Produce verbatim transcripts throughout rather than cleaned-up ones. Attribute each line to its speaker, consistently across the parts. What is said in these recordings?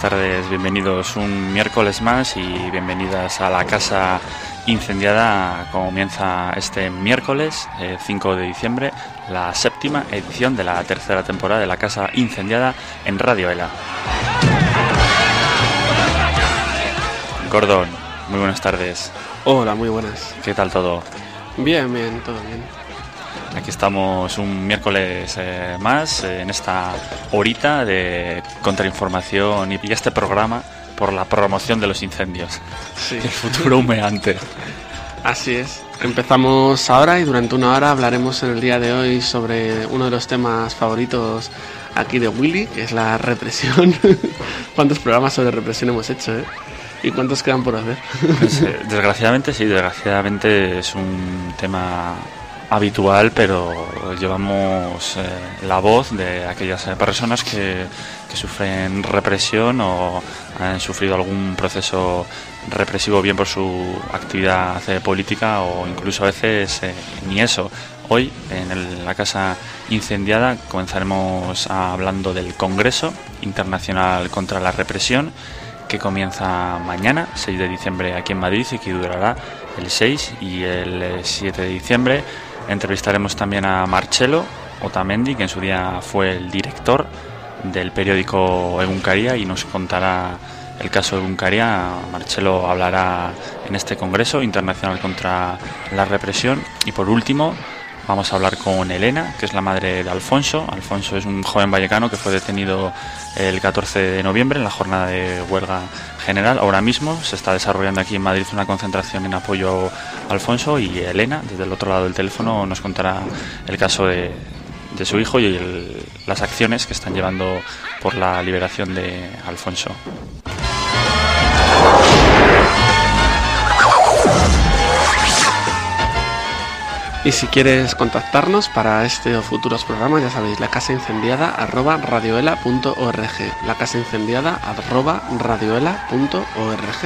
Speaker 1: tardes, bienvenidos un miércoles más y bienvenidas a la Casa Incendiada. Comienza este miércoles eh, cinco de diciembre la séptima edición de la tercera temporada de la Casa Incendiada en Radio Ela. Gordon, muy buenas tardes.
Speaker 2: Hola, muy buenas.
Speaker 1: ¿Qué tal todo?
Speaker 2: Bien, bien, todo bien.
Speaker 1: Aquí estamos un miércoles eh, más eh, en esta horita de contrainformación y, y este programa por la promoción de los incendios.
Speaker 2: Sí.
Speaker 1: El futuro humeante.
Speaker 2: Así es. Empezamos ahora y durante una hora hablaremos en el día de hoy sobre uno de los temas favoritos aquí de Willy, que es la represión. ¿Cuántos programas sobre represión hemos hecho, eh? ¿Y cuántos quedan por hacer?
Speaker 1: Pues, eh, desgraciadamente sí, desgraciadamente es un tema habitual, pero llevamos eh, la voz de aquellas eh, personas que, que sufren represión o han sufrido algún proceso represivo, bien por su actividad eh, política o incluso a veces eh, ni eso. Hoy en el, la Casa Incendiada comenzaremos hablando del Congreso Internacional contra la Represión, que comienza mañana, seis de diciembre, aquí en Madrid, y que durará el seis y el siete de diciembre. Entrevistaremos también a Marcelo Otamendi, que en su día fue el director del periódico Egunkaria, y nos contará el caso de Egunkaria. Marcelo hablará en este Congreso Internacional contra la Represión. Y por último vamos a hablar con Elena, que es la madre de Alfonso. Alfonso es un joven vallecano que fue detenido el catorce de noviembre en la jornada de huelga general. Ahora mismo se está desarrollando aquí en Madrid una concentración en apoyo a Alfonso, y Elena, desde el otro lado del teléfono, nos contará el caso de, de su hijo y el, las acciones que están llevando por la liberación de Alfonso.
Speaker 2: Y si quieres contactarnos para este o futuros programas, ya sabéis, la casa incendiada arroba radioela punto org, la casa incendiada arroba radioela punto org.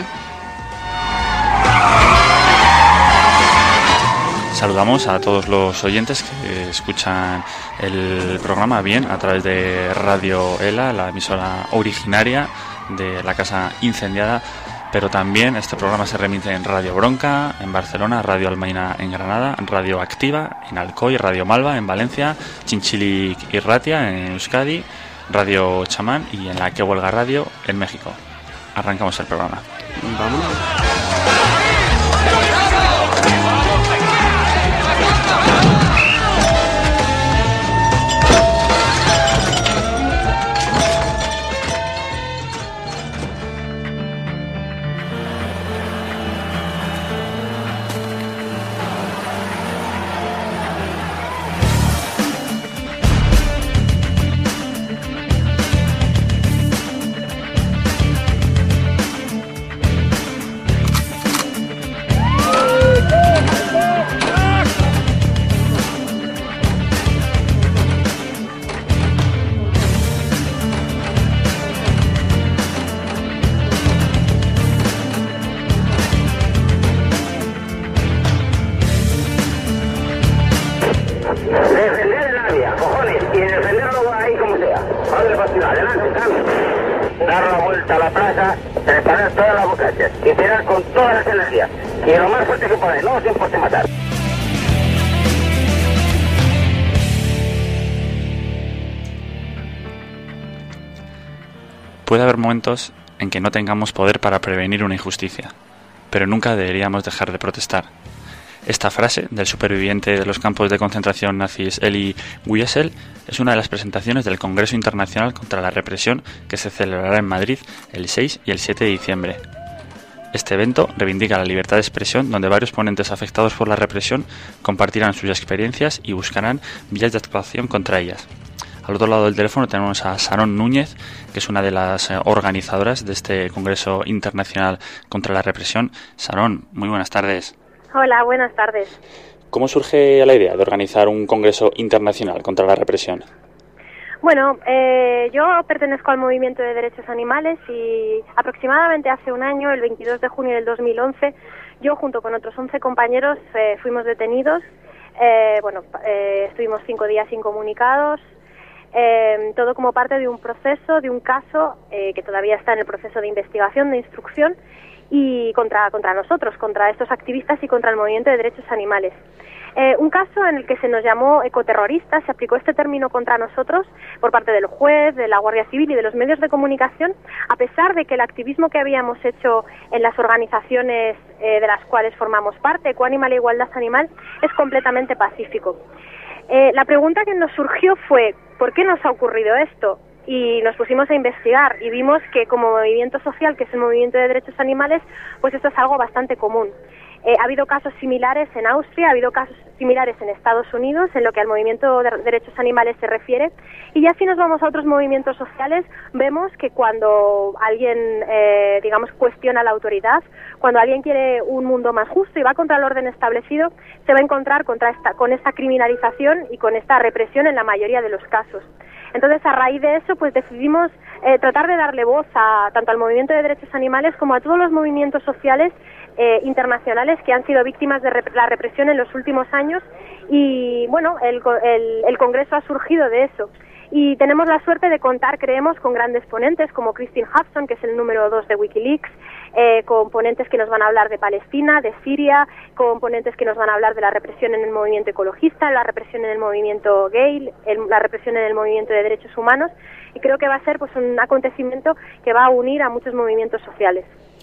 Speaker 1: Saludamos a todos los oyentes que escuchan el programa bien a través de Radio Ela, la emisora originaria de la Casa Incendiada. Pero también este programa se remite en Radio Bronca, en Barcelona, Radio Almaina en Granada, Radio Activa en Alcoy, Radio Malva en Valencia, Chinchilic y Ratia en Euskadi, Radio Chamán y en la Que Huelga Radio en México. Arrancamos el programa.
Speaker 2: Vámonos.
Speaker 1: Puede haber momentos en que no tengamos poder para prevenir una injusticia, pero nunca deberíamos dejar de protestar. Esta frase del superviviente de los campos de concentración nazis Elie Wiesel es una de las presentaciones del Congreso Internacional contra la Represión, que se celebrará en Madrid el seis y el siete de diciembre. Este evento reivindica la libertad de expresión, donde varios ponentes afectados por la represión compartirán sus experiencias y buscarán vías de actuación contra ellas. Al otro lado del teléfono tenemos a Sarón Núñez, que es una de las organizadoras de este Congreso Internacional contra la Represión. Sarón, muy buenas tardes.
Speaker 3: Hola, buenas tardes.
Speaker 1: ¿Cómo surge la idea de organizar un Congreso Internacional contra la Represión?
Speaker 3: Bueno, eh, yo pertenezco al Movimiento de Derechos Animales y aproximadamente hace un año, el veintidós de junio del dos mil once, yo junto con otros once compañeros eh, fuimos detenidos. Eh, bueno, eh, estuvimos cinco días incomunicados. eh, todo como parte de un proceso, de un caso eh, que todavía está en el proceso de investigación, de instrucción, y contra, contra nosotros, contra estos activistas y contra el movimiento de derechos animales. Eh, un caso en el que se nos llamó ecoterroristas, se aplicó este término contra nosotros por parte del juez, de la Guardia Civil y de los medios de comunicación, a pesar de que el activismo que habíamos hecho en las organizaciones eh, de las cuales formamos parte, Ecoanimal e Igualdad Animal, es completamente pacífico. Eh, la pregunta que nos surgió fue, ¿por qué nos ha ocurrido esto? Y nos pusimos a investigar y vimos que como movimiento social, que es el movimiento de derechos animales, pues esto es algo bastante común. Eh, ha habido casos similares en Austria, ha habido casos similares en Estados Unidos en lo que al movimiento de derechos animales se refiere, y ya si nos vamos a otros movimientos sociales, vemos que cuando alguien, eh, digamos, cuestiona la autoridad, cuando alguien quiere un mundo más justo y va contra el orden establecido, se va a encontrar contra esta, con esta criminalización y con esta represión en la mayoría de los casos. Entonces, a raíz de eso, pues decidimos eh, tratar de darle voz a tanto al movimiento de derechos animales como a todos los movimientos sociales eh, internacionales que han sido víctimas de rep- la represión en los últimos años, y bueno, el, el, el Congreso ha surgido de eso. Y tenemos la suerte de contar, creemos, con grandes ponentes como Christine Hudson, que es el número dos de Wikileaks, eh, con ponentes que nos van a hablar de Palestina, de Siria, con ponentes que nos van a hablar de la represión en el movimiento ecologista, la represión en el movimiento gay, el, la represión en el movimiento de derechos humanos, y creo que va a ser pues un acontecimiento que va a unir a muchos movimientos sociales.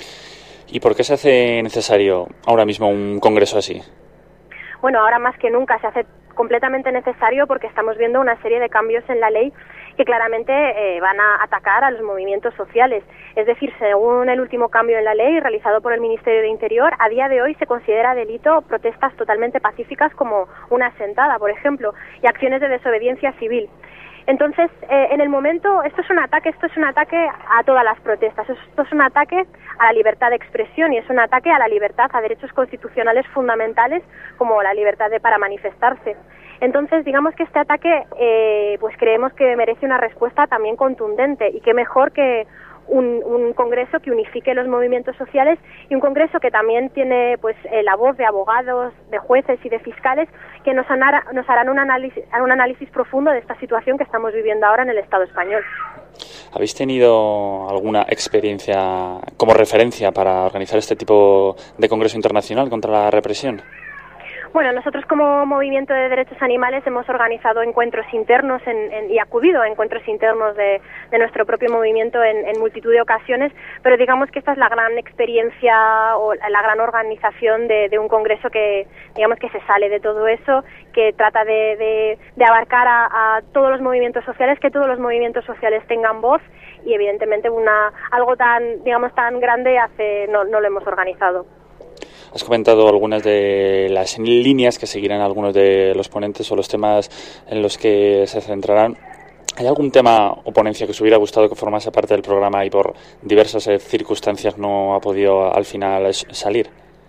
Speaker 1: ¿Y por qué se hace necesario ahora mismo un congreso así?
Speaker 3: Bueno, ahora más que nunca se hace completamente necesario porque estamos viendo una serie de cambios en la ley que claramente eh, van a atacar a los movimientos sociales. Es decir, según el último cambio en la ley realizado por el Ministerio de Interior, a día de hoy se considera delito protestas totalmente pacíficas como una sentada, por ejemplo, y acciones de desobediencia civil. Entonces, eh, en el momento, esto es un ataque, esto es un ataque a todas las protestas, esto es un ataque a la libertad de expresión y es un ataque a la libertad, a derechos constitucionales fundamentales como la libertad de para manifestarse. Entonces, digamos que este ataque, eh, pues creemos que merece una respuesta también contundente, y qué mejor que un, un congreso que unifique los movimientos sociales, y un congreso que también tiene pues eh, la voz de abogados, de jueces y de fiscales que nos, anara, nos harán un análisis, un análisis profundo de esta situación que estamos viviendo ahora en el Estado español.
Speaker 1: ¿Habéis tenido alguna experiencia como referencia para organizar este tipo de congreso internacional contra la represión?
Speaker 3: Bueno, nosotros como Movimiento de Derechos Animales hemos organizado encuentros internos en, en, y acudido a encuentros internos de, de nuestro propio movimiento en, en multitud de ocasiones, pero digamos que esta es la gran experiencia o la gran organización de, de un congreso que, digamos, que se sale de todo eso, que trata de, de, de abarcar a, a todos los movimientos sociales, que todos los movimientos sociales tengan voz, y evidentemente una algo tan, digamos, tan grande hace no, no lo hemos organizado.
Speaker 1: Has comentado algunas de las líneas que seguirán algunos de los ponentes o los temas en los que se centrarán. ¿Hay algún tema o ponencia que os hubiera gustado que formase parte del programa y por diversas circunstancias no ha podido al final salir?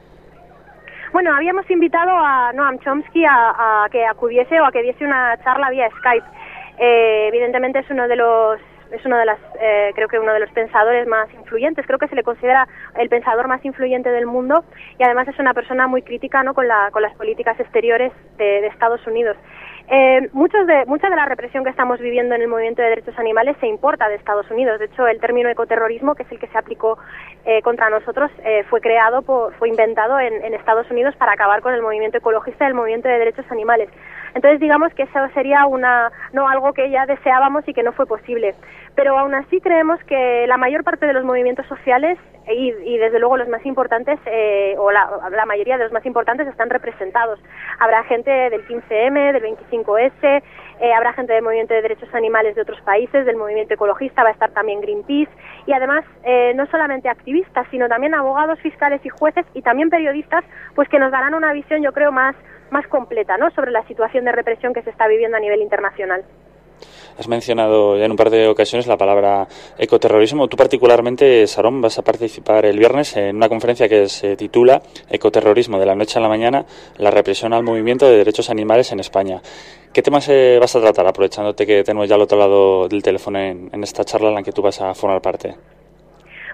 Speaker 3: Bueno, habíamos invitado a Noam Chomsky a, a que acudiese o a que diese una charla vía Skype. Eh, evidentemente es uno de los es uno de las eh, creo que uno de los pensadores más influyentes, creo que se le considera el pensador más influyente del mundo, y además es una persona muy crítica, ¿no?, con la con las políticas exteriores de, de Estados Unidos. Eh, muchos de, mucha de la represión que estamos viviendo en el movimiento de derechos animales se importa de Estados Unidos. De hecho, el término ecoterrorismo, que es el que se aplicó eh, contra nosotros, eh, fue creado, por, fue inventado en, en Estados Unidos para acabar con el movimiento ecologista y el movimiento de derechos animales. Entonces, digamos que eso sería una no algo que ya deseábamos y que no fue posible. Pero aún así creemos que la mayor parte de los movimientos sociales y, y desde luego los más importantes, eh, o la, la mayoría de los más importantes, están representados. Habrá gente del quince eme, del veinticinco ese, eh, habrá gente del movimiento de derechos animales de otros países, del movimiento ecologista, va a estar también Greenpeace, y además eh, no solamente activistas, sino también abogados, fiscales y jueces, y también periodistas, pues que nos darán una visión, yo creo, más, más completa, ¿no?, sobre la situación de represión que se está viviendo a nivel internacional.
Speaker 1: Has mencionado ya en un par de ocasiones la palabra ecoterrorismo. Tú particularmente, Sarón, vas a participar el viernes en una conferencia que se titula Ecoterrorismo de la noche a la mañana, la represión al movimiento de derechos animales en España. ¿Qué temas eh, vas a tratar, aprovechándote que tenemos ya al otro lado del teléfono en, en esta charla en la que tú vas a formar parte?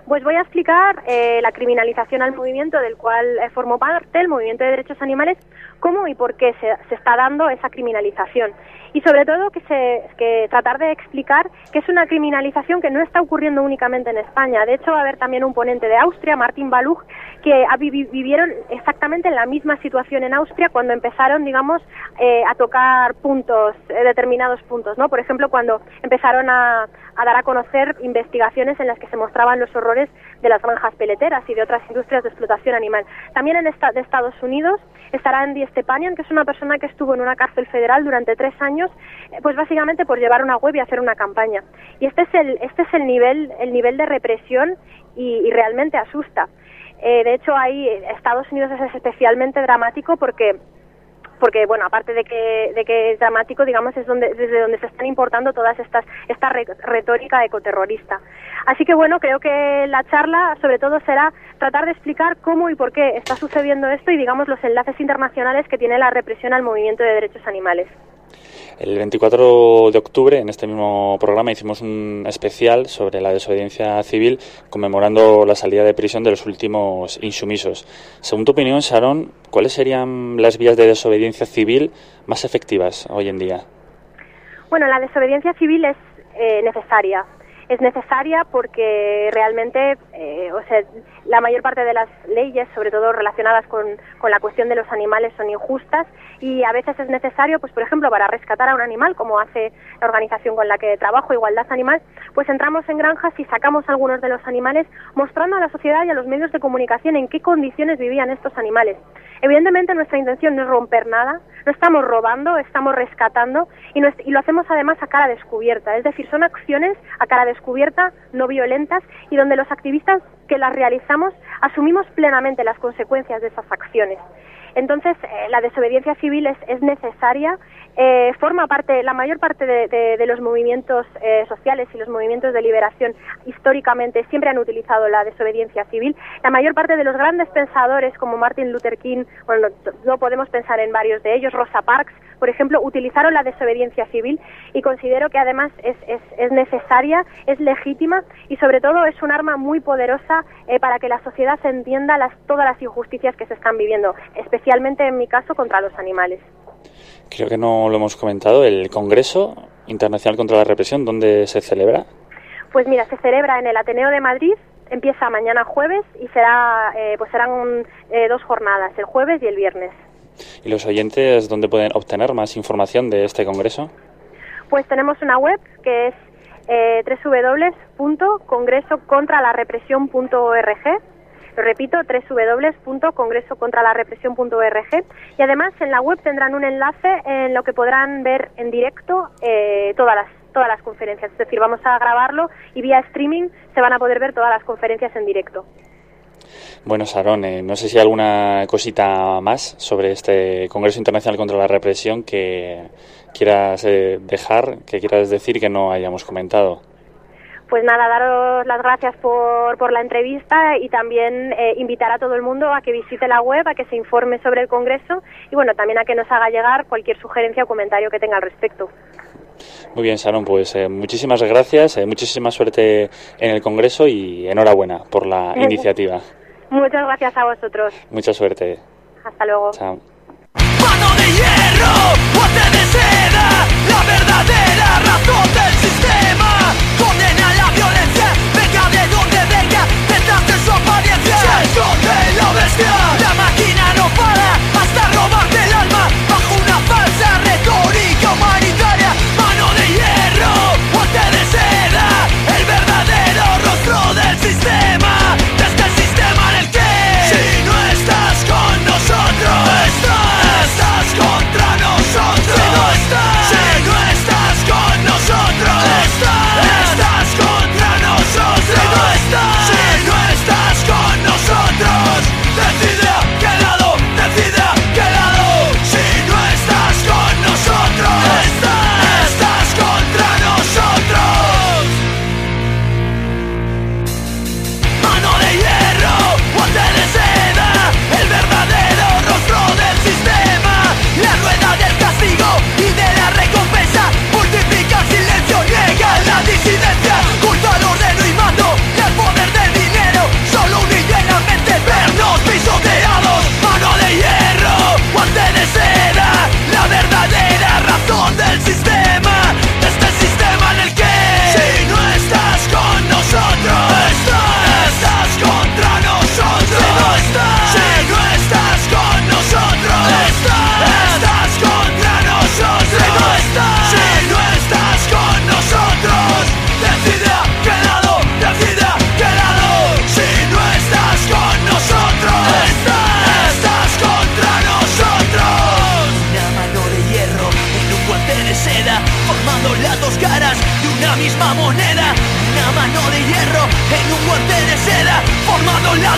Speaker 3: Pues voy a explicar eh, la criminalización al movimiento del cual eh, formo parte, el movimiento de derechos animales, cómo y por qué se, se está dando esa criminalización. Y sobre todo que, se, que tratar de explicar que es una criminalización que no está ocurriendo únicamente en España. De hecho, va a haber también un ponente de Austria, Martin Balug, que vivieron exactamente en la misma situación en Austria cuando empezaron, digamos, eh, a tocar puntos, eh, determinados puntos, ¿no? Por ejemplo, cuando empezaron a, a dar a conocer investigaciones en las que se mostraban los horrores de las granjas peleteras y de otras industrias de explotación animal. También en esta, de Estados Unidos estará Andy Stepanian, que es una persona que estuvo en una cárcel federal durante tres años, eh, pues básicamente por llevar una web y hacer una campaña. Y este es el, este es el nivel, el nivel de represión y, y realmente asusta. Eh, de hecho, ahí Estados Unidos es especialmente dramático porque porque bueno, aparte de que de que es dramático, digamos, es donde desde donde se están importando todas estas esta re, retórica ecoterrorista. Así que bueno, creo que la charla sobre todo será tratar de explicar cómo y por qué está sucediendo esto y digamos los enlaces internacionales que tiene la represión al movimiento de derechos animales.
Speaker 1: El veinticuatro de octubre, en este mismo programa, hicimos un especial sobre la desobediencia civil, conmemorando la salida de prisión de los últimos insumisos. Según tu opinión, Sharon, ¿cuáles serían las vías de desobediencia civil más efectivas hoy en día?
Speaker 3: Bueno, la desobediencia civil es eh, necesaria. Es necesaria porque realmente, eh, o sea, la mayor parte de las leyes, sobre todo relacionadas con, con la cuestión de los animales, son injustas y a veces es necesario, pues por ejemplo, para rescatar a un animal, como hace la organización con la que trabajo, Igualdad Animal, pues entramos en granjas y sacamos a algunos de los animales, mostrando a la sociedad y a los medios de comunicación en qué condiciones vivían estos animales. Evidentemente nuestra intención no es romper nada, no estamos robando, estamos rescatando y, no es, y lo hacemos además a cara descubierta, es decir, son acciones a cara descubierta, no violentas y donde los activistas que las realizamos asumimos plenamente las consecuencias de esas acciones. Entonces, eh, la desobediencia civil es, es necesaria, eh, forma parte, la mayor parte de, de, de los movimientos eh, sociales y los movimientos de liberación históricamente siempre han utilizado la desobediencia civil. La mayor parte de los grandes pensadores como Martin Luther King, bueno, no, no podemos pensar en varios de ellos, Rosa Parks, por ejemplo, utilizaron la desobediencia civil y considero que además es, es, es necesaria, es legítima y sobre todo es un arma muy poderosa eh, para que la sociedad entienda las, todas las injusticias que se están viviendo, especialmente en mi caso contra los animales.
Speaker 1: Creo que no lo hemos comentado, el Congreso Internacional contra la Represión, ¿dónde se celebra?
Speaker 3: Pues mira, se celebra en el Ateneo de Madrid, empieza mañana jueves y será eh, pues serán eh, dos jornadas, el jueves y el viernes.
Speaker 1: ¿Y los oyentes dónde pueden obtener más información de este congreso?
Speaker 3: Pues tenemos una web que es eh, doble u doble u doble u punto congreso contra la represión punto org. Lo repito, doble u doble u doble u punto congreso contra la represión punto org. Y además en la web tendrán un enlace en lo que podrán ver en directo eh, todas las todas las conferencias. Es decir, vamos a grabarlo y vía streaming se van a poder ver todas las conferencias en directo.
Speaker 1: Bueno, Sharon, eh, no sé si hay alguna cosita más sobre este Congreso Internacional contra la Represión que quieras eh, dejar, que quieras decir que no hayamos comentado.
Speaker 3: Pues nada, daros las gracias por, por la entrevista y también eh, invitar a todo el mundo a que visite la web, a que se informe sobre el Congreso y bueno, también a que nos haga llegar cualquier sugerencia o comentario que tenga al respecto.
Speaker 1: Muy bien, Sharon, pues eh, muchísimas gracias, eh, muchísima suerte en el Congreso y enhorabuena por la iniciativa.
Speaker 3: Muchas gracias a vosotros.
Speaker 1: Mucha suerte.
Speaker 3: Hasta luego.
Speaker 1: Chao.
Speaker 4: Mano de hierro, guante de seda, la verdadera razón del sistema. Condena la violencia, venga de donde venga, detrás de su apariencia se esconde la bestia. La máquina no para hasta robarte el alma bajo una falsa retórica humanitaria. Mano de hierro, guante de seda, el verdadero rostro del sistema. Desde el sistema en el que si no estás con nosotros estás, estás contra nosotros. Si no estás, si no estás con nosotros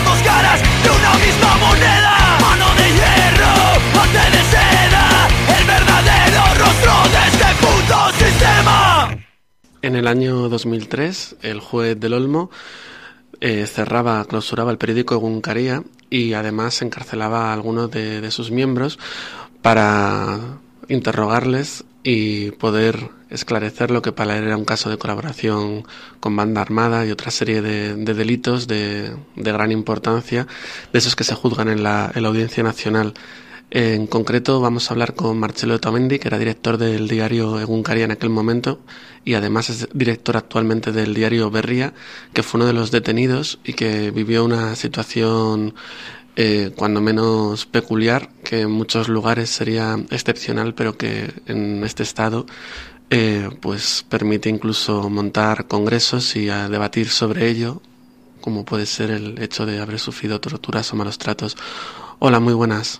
Speaker 4: las dos caras de una misma moneda. Mano de hierro, arte de seda, el verdadero rostro de este puto sistema.
Speaker 2: En el año dos mil tres, el juez del Olmo eh, cerraba, clausuraba el periódico Egunkaria y además encarcelaba a algunos de, de sus miembros para interrogarles y poder esclarecer lo que para él era un caso de colaboración con banda armada y otra serie de, de delitos de, de gran importancia, de esos que se juzgan en la, en la Audiencia Nacional. En concreto vamos a hablar con Marcelo Otamendi, que era director del diario Egunkaria en aquel momento y además es director actualmente del diario Berria, que fue uno de los detenidos y que vivió una situación eh, cuando menos peculiar, que en muchos lugares sería excepcional, pero que en este estado eh, pues permite incluso montar congresos y a debatir sobre ello, como puede ser el hecho de haber sufrido torturas o malos tratos. Hola, muy buenas.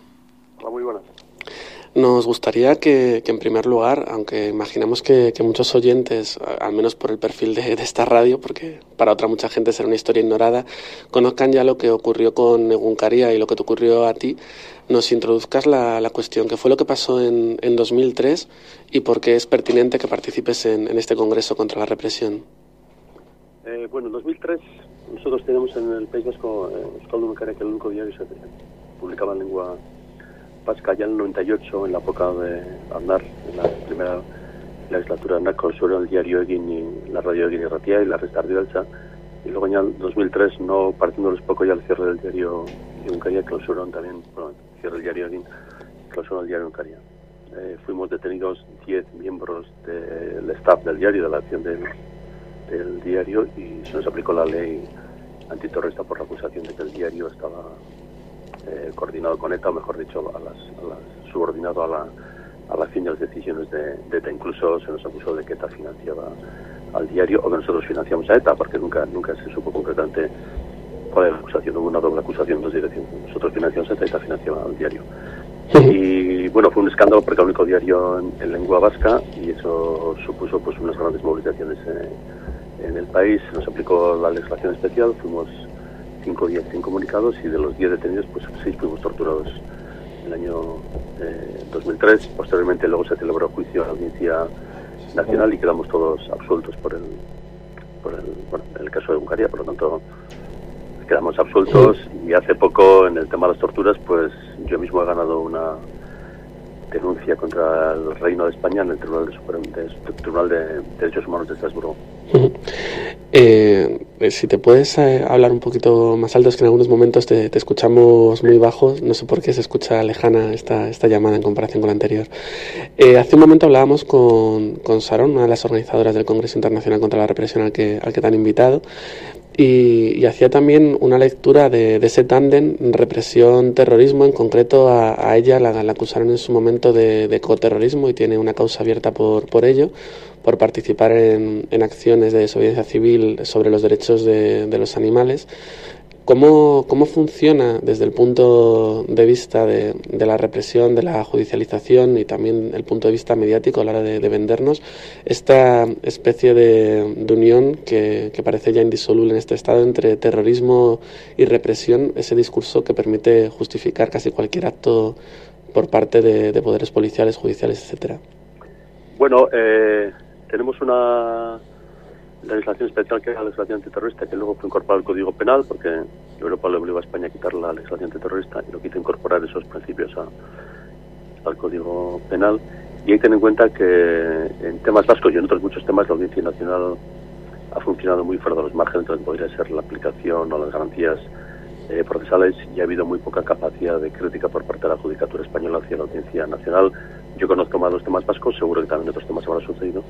Speaker 2: Nos gustaría que, que en primer lugar, aunque imaginamos que, que muchos oyentes, al menos por el perfil de, de esta radio, porque para otra mucha gente será una historia ignorada, conozcan ya lo que ocurrió con Egunkaria y lo que te ocurrió a ti, nos introduzcas la, la cuestión, ¿qué fue lo que pasó en, en dos mil tres y por qué es pertinente que participes en, en este Congreso contra la Represión?
Speaker 5: Eh, bueno, en dos mil tres nosotros tenemos en el País Vasco eh, Euskal Egunkaria, que el único diario se publicaba en lengua vasca ya en el noventa y ocho, en la época de Aznar, en la primera legislatura de Aznar, clausuró el diario Egin y la radio Egin y Ratia y la resta Ardidaltza, y luego ya en dos mil tres, no partiéndoles poco ya el cierre del diario Egunkaria, clausuraron también, bueno, el cierre del diario Egin, clausuraron el diario Egunkaria. Eh, fuimos detenidos diez miembros del staff del diario, de la acción del, del diario, y se nos aplicó la ley antiterrorista por la acusación de que el diario estaba Eh, coordinado con ETA, o mejor dicho, a las, a las, subordinado a la, a la acción y a las decisiones de, de ETA. Incluso se nos acusó de que ETA financiaba al diario, o que nosotros financiamos a ETA, porque nunca nunca se supo concretamente cuál era la acusación. Hubo una doble acusación en dos direcciones. Nosotros financiamos a ETA y ETA financiaba al diario. Y bueno, fue un escándalo porque era el único diario en, en lengua vasca, y eso supuso pues unas grandes movilizaciones eh, en el país. Se nos aplicó la legislación especial, fuimos cinco días sin comunicados, y de los diez detenidos, pues seis fuimos torturados en el año eh, dos mil tres. Posteriormente luego se celebró juicio a la Audiencia Nacional y quedamos todos absueltos por el, por el, bueno, en el caso de Egunkaria, por lo tanto quedamos absueltos. Y hace poco, en el tema de las torturas, pues yo mismo he ganado una denuncia contra el Reino de España en el Tribunal de, Super, de, Tribunal de Derechos Humanos de Estrasburgo.
Speaker 2: Eh, si te puedes eh, hablar un poquito más alto, es que en algunos momentos te, te escuchamos muy bajos, no sé por qué se escucha lejana esta, esta llamada en comparación con la anterior. Eh, hace un momento hablábamos con, con Sharon, una de las organizadoras del Congreso Internacional contra la Represión al que, al que te han invitado, y, y hacía también una lectura de, de ese tándem represión-terrorismo. En concreto a, a ella la, la acusaron en su momento de, de coterrorismo y tiene una causa abierta por, por ello, por participar en, en acciones de desobediencia civil sobre los derechos de, de los animales. ¿Cómo, ¿Cómo funciona desde el punto de vista de, de la represión, de la judicialización y también el punto de vista mediático a la hora de, de vendernos esta especie de, de unión que, que parece ya indisoluble en este estado entre terrorismo y represión, ese discurso que permite justificar casi cualquier acto por parte de, de poderes policiales, judiciales, etcétera?
Speaker 5: Bueno, eh, tenemos una legislación especial, que es la legislación antiterrorista, que luego fue incorporada al Código Penal, porque Europa le obligó a España a quitar la legislación antiterrorista y lo quiso incorporar esos principios a, al Código Penal. Y hay que tener en cuenta que en temas vascos y en otros muchos temas la Audiencia Nacional ha funcionado muy fuera de los márgenes de lo que podría ser la aplicación o las garantías eh, procesales, y ha habido muy poca capacidad de crítica por parte de la Judicatura Española hacia la Audiencia Nacional. Yo conozco más los temas vascos, seguro que también otros temas habrá sucedido,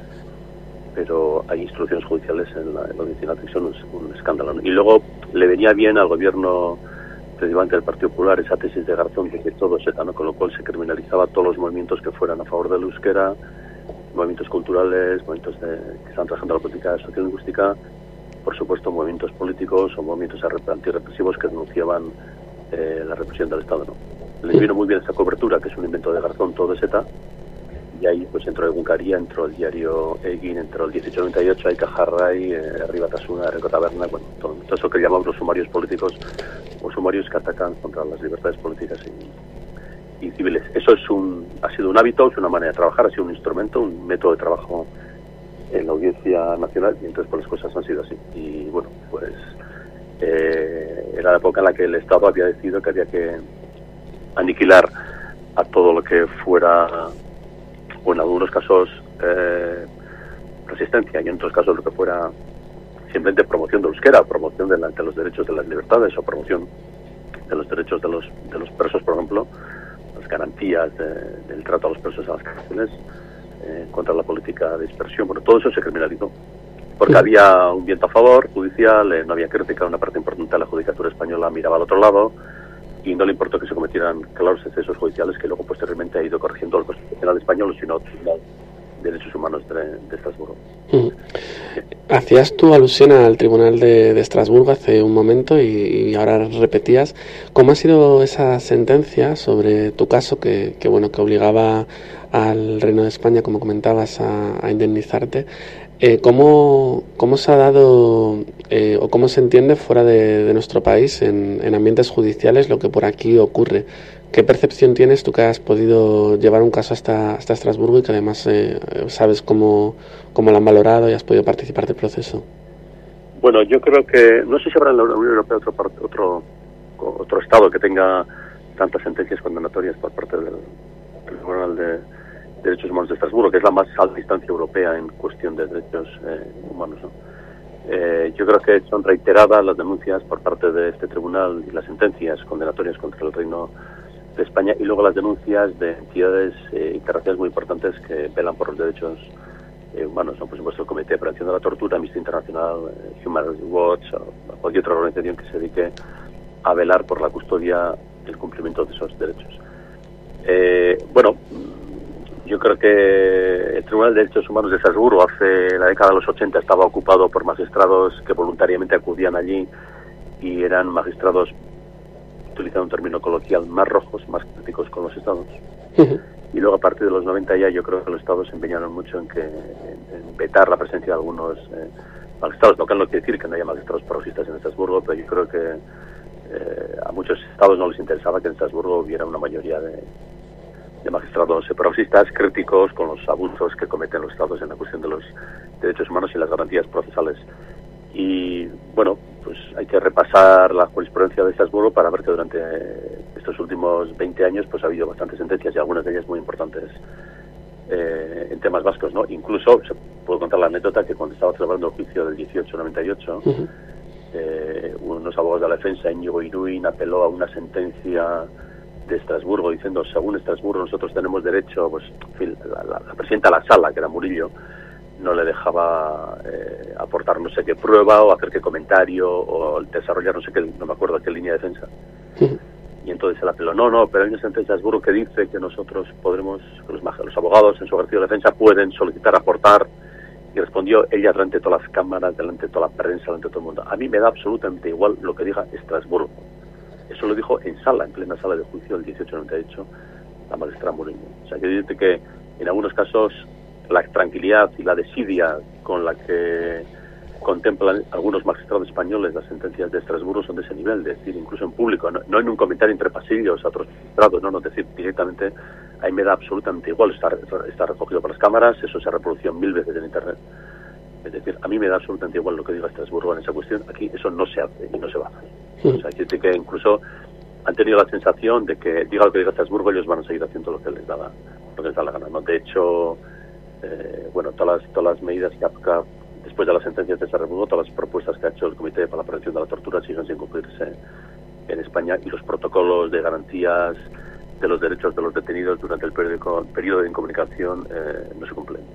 Speaker 5: pero hay instrucciones judiciales en la, en la Audiencia Nacional que son un, un escándalo, ¿no? Y luego le venía bien al gobierno precisamente del Partido Popular esa tesis de Garzón de que todo es ETA, ¿no? Con lo cual se criminalizaba todos los movimientos que fueran a favor del euskera, movimientos culturales, movimientos de, que están trabajando la política sociolingüística, por supuesto movimientos políticos o movimientos antirrepresivos que denunciaban eh, la represión del Estado, ¿no? Les vino muy bien esta cobertura, que es un invento de Garzón, todo es ETA. Y ahí pues entró Egunkaria, entró el diario Egin, entró el dieciocho noventa y ocho, Aika Jarrai, eh, Ribatasuna, Erreko Taberna, bueno, todo, todo eso que llamamos los sumarios políticos, o sumarios que atacan contra las libertades políticas y, y civiles. Eso es un, ha sido un hábito, es una manera de trabajar, ha sido un instrumento, un método de trabajo en la Audiencia Nacional, y entonces pues las cosas han sido así. Y bueno, pues eh, era la época en la que el Estado había decidido que había que aniquilar a todo lo que fuera, o en algunos casos, eh, resistencia, y en otros casos lo que fuera simplemente promoción del euskera, promoción de, la, de los derechos de las libertades, o promoción de los derechos de los de los presos, por ejemplo, las garantías de, del trato a los presos en las cárceles, eh, contra la política de dispersión. Bueno, todo eso se criminalizó, porque había un viento a favor judicial, eh, no había crítica, una parte importante de la judicatura española miraba al otro lado, y no le importó que se cometieran claros excesos judiciales que luego posteriormente ha ido corrigiendo el Constitucional español, sino el Tribunal de Derechos Humanos de, de Estrasburgo.
Speaker 2: Mm. Hacías tu alusión al Tribunal de, de Estrasburgo hace un momento y, y ahora repetías. ¿Cómo ha sido esa sentencia sobre tu caso que, que bueno que obligaba al Reino de España, como comentabas, a, a indemnizarte? Eh, ¿cómo, ¿Cómo se ha dado eh, o cómo se entiende fuera de, de nuestro país, en, en ambientes judiciales, lo que por aquí ocurre? ¿Qué percepción tienes tú, que has podido llevar un caso hasta, hasta Estrasburgo y que además eh, sabes cómo, cómo lo han valorado y has podido participar del proceso?
Speaker 5: Bueno, yo creo que, no sé si habrá en la Unión Europea otro otro otro Estado que tenga tantas sentencias condenatorias por parte del Tribunal de Derechos Humanos de Estrasburgo, que es la más alta instancia europea en cuestión de derechos eh, humanos, ¿no? Eh, yo creo que son reiteradas las denuncias por parte de este tribunal y las sentencias condenatorias contra el Reino de España, y luego las denuncias de entidades eh, internacionales muy importantes que velan por los derechos eh, humanos, ¿no? Por supuesto el Comité de Prevención de la Tortura, Amnistía Internacional, eh, Human Rights Watch, o cualquier otra organización que se dedique a velar por la custodia y el cumplimiento de esos derechos. Eh, bueno, yo creo que el Tribunal de Derechos Humanos de Estrasburgo hace la década de los ochenta estaba ocupado por magistrados que voluntariamente acudían allí, y eran magistrados, utilizando un término coloquial, más rojos, más críticos con los estados. Uh-huh. Y luego a partir de los noventa ya yo creo que los estados se empeñaron mucho en que en, en vetar la presencia de algunos eh, magistrados, lo que no quiere decir que no haya magistrados progresistas en Estrasburgo, pero yo creo que eh, a muchos estados no les interesaba que en Estrasburgo hubiera una mayoría de, de magistrados progresistas críticos con los abusos que cometen los estados en la cuestión de los derechos humanos y las garantías procesales. Y bueno, pues hay que repasar la jurisprudencia de Estrasburgo para ver que durante estos últimos veinte años pues ha habido bastantes sentencias, y algunas de ellas muy importantes eh, en temas vascos, ¿no? Incluso se puedo contar la anécdota que cuando estaba celebrando el juicio del dieciocho noventa y ocho, uh-huh. eh, unos abogados de la defensa, Íñigo Iruin, apeló a una sentencia de Estrasburgo diciendo, según Estrasburgo nosotros tenemos derecho, pues en fin, la, la, la presidenta de la sala, que era Murillo, no le dejaba eh, aportar no sé qué prueba o hacer qué comentario o desarrollar no sé qué, no me acuerdo qué línea de defensa. Uh-huh. Y entonces él apeló, no, no, pero hay una sentencia de Estrasburgo que dice que nosotros podremos, que los, los abogados en su ejercicio de defensa pueden solicitar aportar, y respondió ella delante de todas las cámaras, delante de toda la prensa, delante de todo el mundo, a mí me da absolutamente igual lo que diga Estrasburgo. Eso lo dijo en sala, en plena sala de juicio el dieciocho noventa y ocho, la magistrada Murillo. O sea, quiero decirte que en algunos casos la tranquilidad y la desidia con la que contemplan algunos magistrados españoles las sentencias de Estrasburgo son de ese nivel, es decir, incluso en público, no, no en un comentario entre pasillos a otros magistrados, no, no, es decir, directamente, ahí me da absolutamente igual, está, está recogido por las cámaras, eso se ha reproducido mil veces en internet, es decir, a mí me da absolutamente igual lo que diga Estrasburgo en esa cuestión, aquí eso no se hace y no se va a hacer. O sea, quiere decir que incluso han tenido la sensación de que diga lo que diga Estrasburgo, ellos van a seguir haciendo lo que les da la, lo que les da la gana, ¿no? De hecho, Eh, bueno, todas las, todas las medidas que ha, después de las sentencias de Estrasburgo, todas las propuestas que ha hecho el Comité para la Prevención de la Tortura siguen sin cumplirse en España, y los protocolos de garantías de los derechos de los detenidos durante el periodo, periodo de incomunicación eh, no se cumplen.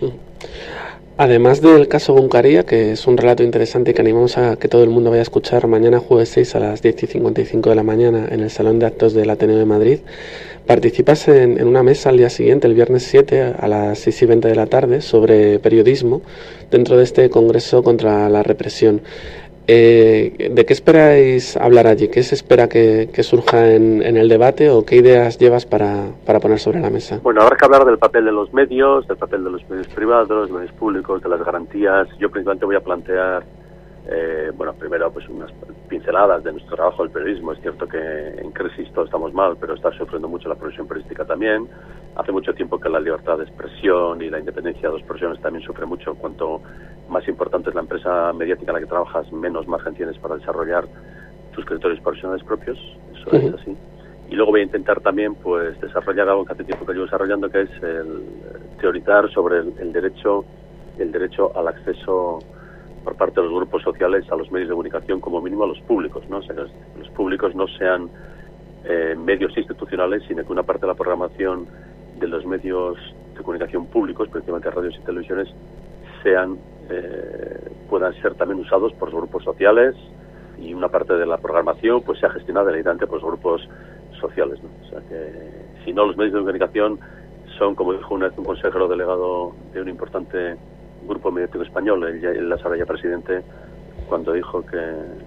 Speaker 2: Además del caso Guncaria, que es un relato interesante y que animamos a que todo el mundo vaya a escuchar mañana jueves seis a las diez y cincuenta y cinco de la mañana en el Salón de Actos del Ateneo de Madrid, participas en, en una mesa al día siguiente, el viernes siete a las seis y veinte de la tarde, sobre periodismo dentro de este Congreso contra la Represión. Eh, ¿De qué esperáis hablar allí? ¿Qué se espera que, que surja en, en el debate, o qué ideas llevas para, para poner sobre la mesa?
Speaker 5: Bueno, habrá que hablar del papel de los medios, del papel de los medios privados, de los medios públicos, de las garantías. Yo principalmente voy a plantear Eh, bueno, primero pues unas pinceladas de nuestro trabajo del periodismo. Es cierto que en crisis todos estamos mal, pero está sufriendo mucho la profesión periodística también. Hace mucho tiempo que la libertad de expresión y la independencia de las profesiones también sufre mucho. Cuanto más importante es la empresa mediática en la que trabajas, menos margen tienes para desarrollar tus criterios profesionales propios. Eso uh-huh. es así. Y luego voy a intentar también pues desarrollar algo que hace tiempo que llevo desarrollando, que es el teorizar sobre el, el derecho el derecho al acceso por parte de los grupos sociales a los medios de comunicación, como mínimo a los públicos, ¿no? O sea, que los, los públicos no sean eh, medios institucionales, sino que una parte de la programación de los medios de comunicación públicos, principalmente radios y televisiones, sean eh, puedan ser también usados por los grupos sociales, y una parte de la programación pues sea gestionada directamente por los grupos sociales, ¿no? O sea que si no, los medios de comunicación son, como dijo una vez un consejero delegado de un importante grupo mediático español, él, él ahora ya presidente, cuando dijo que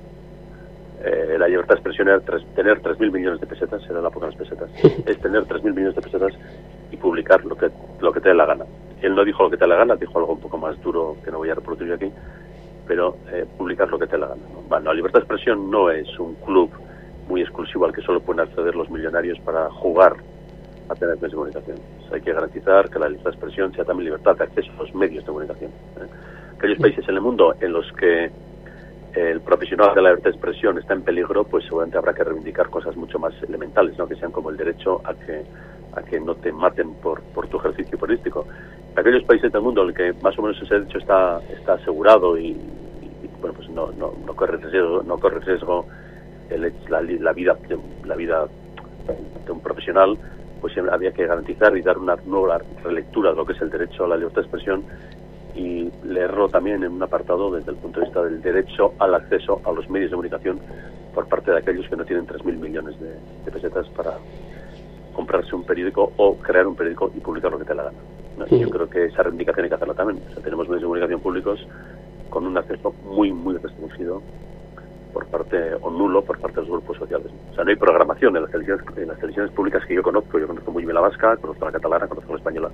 Speaker 5: eh, la libertad de expresión era tres, tener tres mil millones de pesetas, era la época de las pesetas, es tener tres mil millones de pesetas y publicar lo que lo que te dé la gana. Él no dijo lo que te dé la gana, dijo algo un poco más duro que no voy a reproducir yo aquí, pero eh, publicar lo que te dé la gana, ¿no? Bueno, la libertad de expresión no es un club muy exclusivo al que solo pueden acceder los millonarios para jugar a tener medios de comunicación. O sea, hay que garantizar que la libertad de expresión sea también libertad de acceso a los medios de comunicación, ¿eh? Aquellos países en el mundo en los que el profesional de la libertad de expresión está en peligro, pues seguramente habrá que reivindicar cosas mucho más elementales, ¿no? Que sean como el derecho a que a que no te maten por por tu ejercicio periodístico. En aquellos países del mundo en el que más o menos ese derecho está está asegurado y, y bueno, pues no no no corre riesgo no corre riesgo el, la, la vida la vida de un profesional, pues había que garantizar y dar una nueva relectura de lo que es el derecho a la libertad de expresión y leerlo también en un apartado desde el punto de vista del derecho al acceso a los medios de comunicación por parte de aquellos que no tienen tres mil millones de, de pesetas para comprarse un periódico o crear un periódico y publicar lo que te la gana, ¿no? Sí. Yo creo que esa reivindicación hay que hacerla también. O sea, tenemos medios de comunicación públicos con un acceso muy, muy restringido por parte, o nulo, por parte de los grupos sociales. O sea, no hay programación en las televisiones, en las televisiones públicas que yo conozco. Yo conozco muy bien la vasca, conozco la catalana, conozco la española.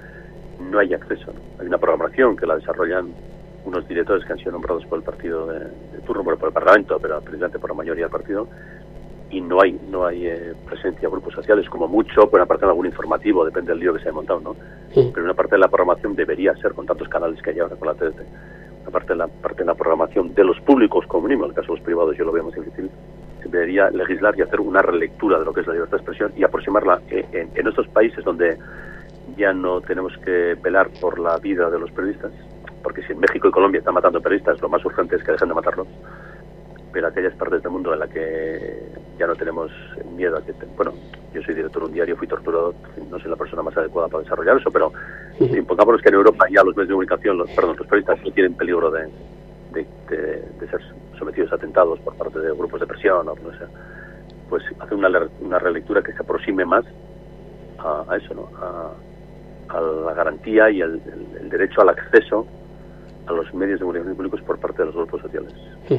Speaker 5: No hay acceso, ¿no? Hay una programación que la desarrollan unos directores que han sido nombrados por el partido de, de turno, por el Parlamento, pero precisamente por la mayoría del partido, y no hay no hay eh, presencia de grupos sociales, como mucho, pueden aparecer algún informativo, depende del lío que se haya montado, ¿no? Sí. Pero una parte de la programación debería ser, con tantos canales que hay ahora con la T D T, una parte de la parte de la programación de los públicos como mínimo, en el caso de los privados yo lo veo más difícil, debería legislar y hacer una relectura de lo que es la libertad de expresión y aproximarla eh, en, en estos países donde ya no tenemos que velar por la vida de los periodistas, porque si en México y Colombia están matando periodistas, lo más urgente es que dejen de matarlos. Pero aquellas partes del mundo en las que ya no tenemos miedo a que... Te, bueno, yo soy director de un diario, fui torturado, no soy la persona más adecuada para desarrollar eso, pero si pongámonos que en Europa ya los medios de comunicación, los, perdón, los periodistas no tienen peligro de, de, de, de ser sometidos a atentados por parte de grupos de presión o no sé, pues hacer una, una relectura que se aproxime más a, a eso, ¿no? A, a la garantía y el, el, el derecho al acceso a los medios de comunicación públicos por parte de los grupos sociales.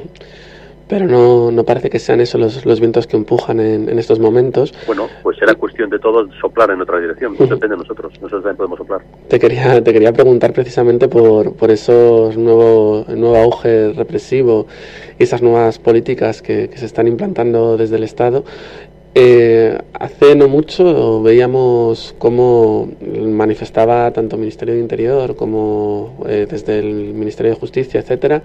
Speaker 2: Pero no, no parece que sean esos los, los vientos que empujan en, en estos momentos.
Speaker 5: Bueno, pues será cuestión de todos soplar en otra dirección. Eso depende de nosotros. Nosotros también podemos soplar.
Speaker 2: Te quería te quería preguntar precisamente por, por esos nuevo, nuevo auge represivo y esas nuevas políticas que, que se están implantando desde el Estado. Eh, hace no mucho veíamos cómo manifestaba tanto el Ministerio de Interior como eh, desde el Ministerio de Justicia, etcétera,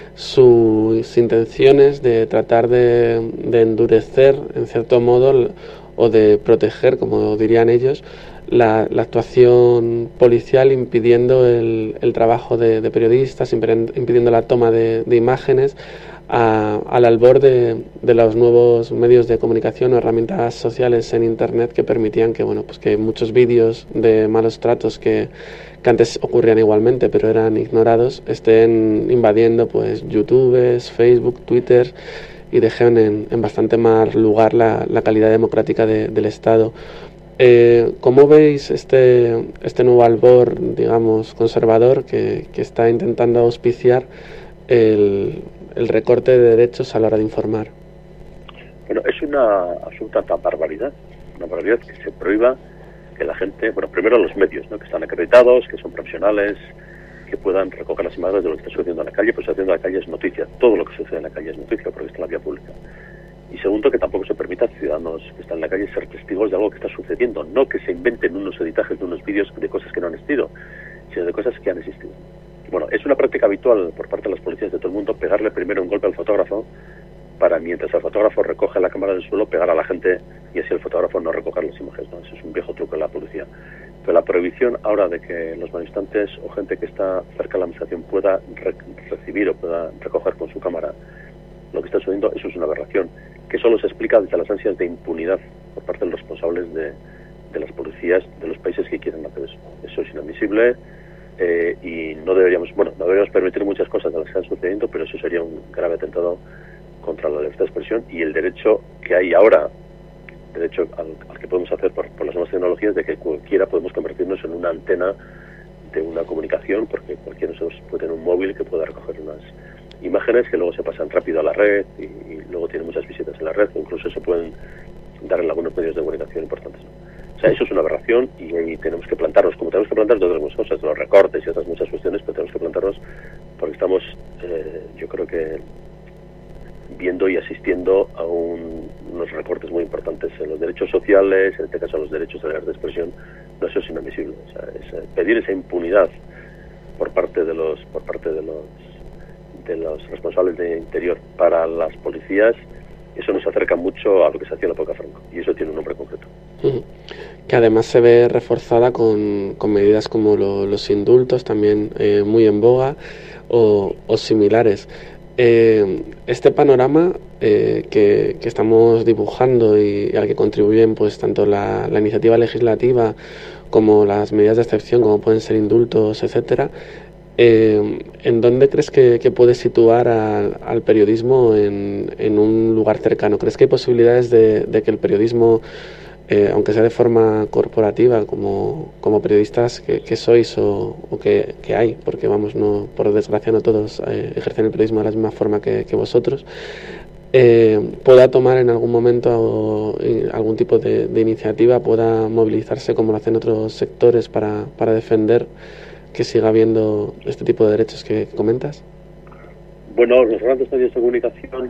Speaker 2: sus intenciones de tratar de, de endurecer en cierto modo o de proteger, como dirían ellos, la, la actuación policial, impidiendo el, el trabajo de, de periodistas, impidiendo la toma de, de imágenes a, al albor de, de los nuevos medios de comunicación o herramientas sociales en Internet que permitían que, bueno, pues que muchos vídeos de malos tratos que, que antes ocurrían igualmente pero eran ignorados estén invadiendo pues YouTube, Facebook, Twitter y dejen en, en bastante mal lugar la, la calidad democrática de, del Estado. Eh, ¿Cómo veis este, este nuevo albor, digamos, conservador que, que está intentando auspiciar el, el recorte de derechos a la hora de informar?
Speaker 5: Bueno, es una absoluta barbaridad, una barbaridad que se prohíba que la gente, bueno, primero los medios, ¿no? Que están acreditados, que son profesionales, que puedan recoger las imágenes de lo que está sucediendo en la calle, pues sucediendo en la calle es noticia, todo lo que sucede en la calle es noticia porque está en la vía pública. Y segundo, que tampoco se permita a ciudadanos que están en la calle ser testigos de algo que está sucediendo, no que se inventen unos editajes de unos vídeos de cosas que no han existido, sino de cosas que han existido. Bueno, es una práctica habitual por parte de las policías de todo el mundo pegarle primero un golpe al fotógrafo para, mientras el fotógrafo recoge la cámara del suelo, pegar a la gente y así el fotógrafo no recoger las imágenes, ¿no? Eso es un viejo truco de la policía. Pero la prohibición ahora de que los manifestantes o gente que está cerca de la administración pueda re recibir o pueda recoger con su cámara lo que está sucediendo, eso es una aberración, que solo se explica desde las ansias de impunidad por parte de los responsables de, de las policías de los países que quieren hacer eso. Eso es inadmisible eh, y no deberíamos, bueno, no deberíamos permitir muchas cosas de las que están sucediendo, pero eso sería un grave atentado contra la libertad de expresión y el derecho que hay ahora, derecho al, al que podemos hacer por, por las nuevas tecnologías, de que cualquiera podemos convertirnos en una antena de una comunicación, porque cualquiera de nosotros puede tener un móvil que pueda recoger unas imágenes que luego se pasan rápido a la red y, y luego tienen muchas visitas en la red, o incluso se pueden dar en algunos medios de comunicación importantes, ¿no? O sea, eso es una aberración y ahí tenemos que plantarnos, como tenemos que plantarnos de otras cosas, de los recortes y otras muchas cuestiones, pero tenemos que plantarnos porque estamos, eh, yo creo que viendo y asistiendo a un, unos recortes muy importantes en los derechos sociales, en este caso a los derechos de la libertad de expresión. No, eso es inadmisible. O sea, es, eh, pedir esa impunidad por parte de los por parte de los de los responsables de interior para las policías, eso nos acerca mucho a lo que se hacía en la época Franco, y eso tiene un nombre concreto.
Speaker 2: Uh-huh. Que además se ve reforzada con, con medidas como lo, los indultos, también eh, muy en boga, o, o similares. Eh, este panorama eh, que, que estamos dibujando y, y al que contribuyen pues tanto la, la iniciativa legislativa como las medidas de excepción, como pueden ser indultos, etcétera, eh, ¿en dónde crees que, que puede situar al, al periodismo en, en un lugar cercano? ¿Crees que hay posibilidades de, de que el periodismo, eh, aunque sea de forma corporativa, como, como periodistas que, que sois o, o que, que hay, porque vamos, no, por desgracia no todos eh, ejercen el periodismo de la misma forma que, que vosotros, eh, pueda tomar en algún momento o, eh, algún tipo de, de iniciativa, pueda movilizarse como lo hacen otros sectores para, para defender que siga habiendo este tipo de derechos que comentas?
Speaker 5: Bueno, los grandes medios de comunicación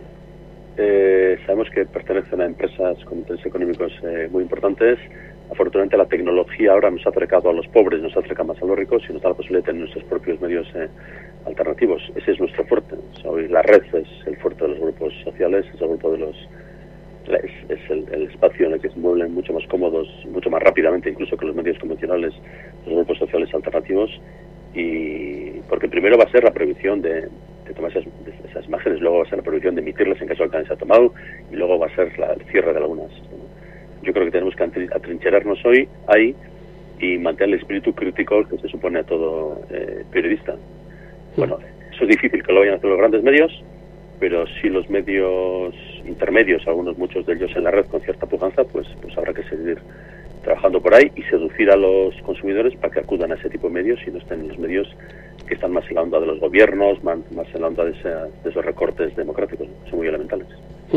Speaker 5: Eh, sabemos que pertenecen a empresas con intereses económicos eh, muy importantes. Afortunadamente la tecnología ahora nos ha acercado a los pobres, nos acerca más a los ricos y nos da la posibilidad de tener nuestros propios medios eh, alternativos. Ese es nuestro fuerte. O sea, hoy la red es el fuerte de los grupos sociales, es el grupo de los es, es el, el espacio en el que se mueven mucho más cómodos, mucho más rápidamente incluso que los medios convencionales, los grupos sociales alternativos. Y porque primero va a ser la prohibición de, de tomar esas, de esas imágenes, luego va a ser la prohibición de emitirlas en caso de que nadie se ha tomado, y luego va a ser la, el cierre de algunas, ¿no? Yo creo que tenemos que atrincherarnos hoy ahí y mantener el espíritu crítico que se supone a todo eh, periodista. Bueno, eso es difícil que lo vayan a hacer los grandes medios, pero si los medios intermedios, algunos muchos de ellos en la red con cierta pujanza, pues, pues habrá que seguir trabajando por ahí y seducir a los consumidores para que acudan a ese tipo de medios y no estén en los medios que están más en la onda de los gobiernos, más, más en la onda de, esa, de esos recortes democráticos, ¿no? Son muy elementales.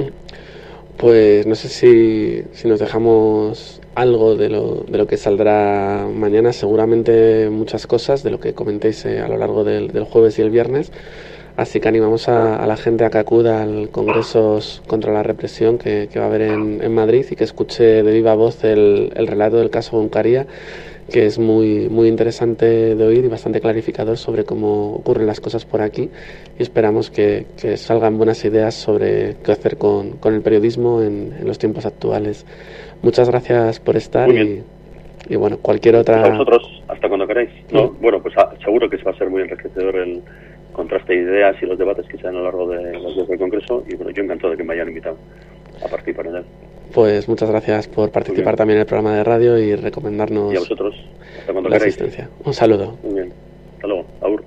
Speaker 2: Pues no sé si, si nos dejamos algo de lo, de lo que saldrá mañana, seguramente muchas cosas de lo que comentéis eh, a lo largo del, del jueves y el viernes. Así que animamos a, a la gente a que acuda al Congreso contra la Represión que, que va a haber en, en Madrid y que escuche de viva voz el, el relato del caso Egunkaria, que es muy, muy interesante de oír y bastante clarificador sobre cómo ocurren las cosas por aquí, y esperamos que, que salgan buenas ideas sobre qué hacer con, con el periodismo en, en los tiempos actuales. Muchas gracias por estar y, y bueno, cualquier otra...
Speaker 5: A vosotros, hasta cuando queráis. ¿No? ¿Mm? Bueno, pues a, seguro que va a ser muy enriquecedor el contraste de ideas y los debates que se dan a lo largo de los días del Congreso, y bueno, yo encantado de que me hayan invitado a participar en él.
Speaker 2: Pues muchas gracias por participar también en el programa de radio y recomendarnos
Speaker 5: y a vosotros, hasta cuando
Speaker 2: la
Speaker 5: queráis.
Speaker 2: asistencia. Un saludo.
Speaker 5: Muy bien. Hasta luego. Aur.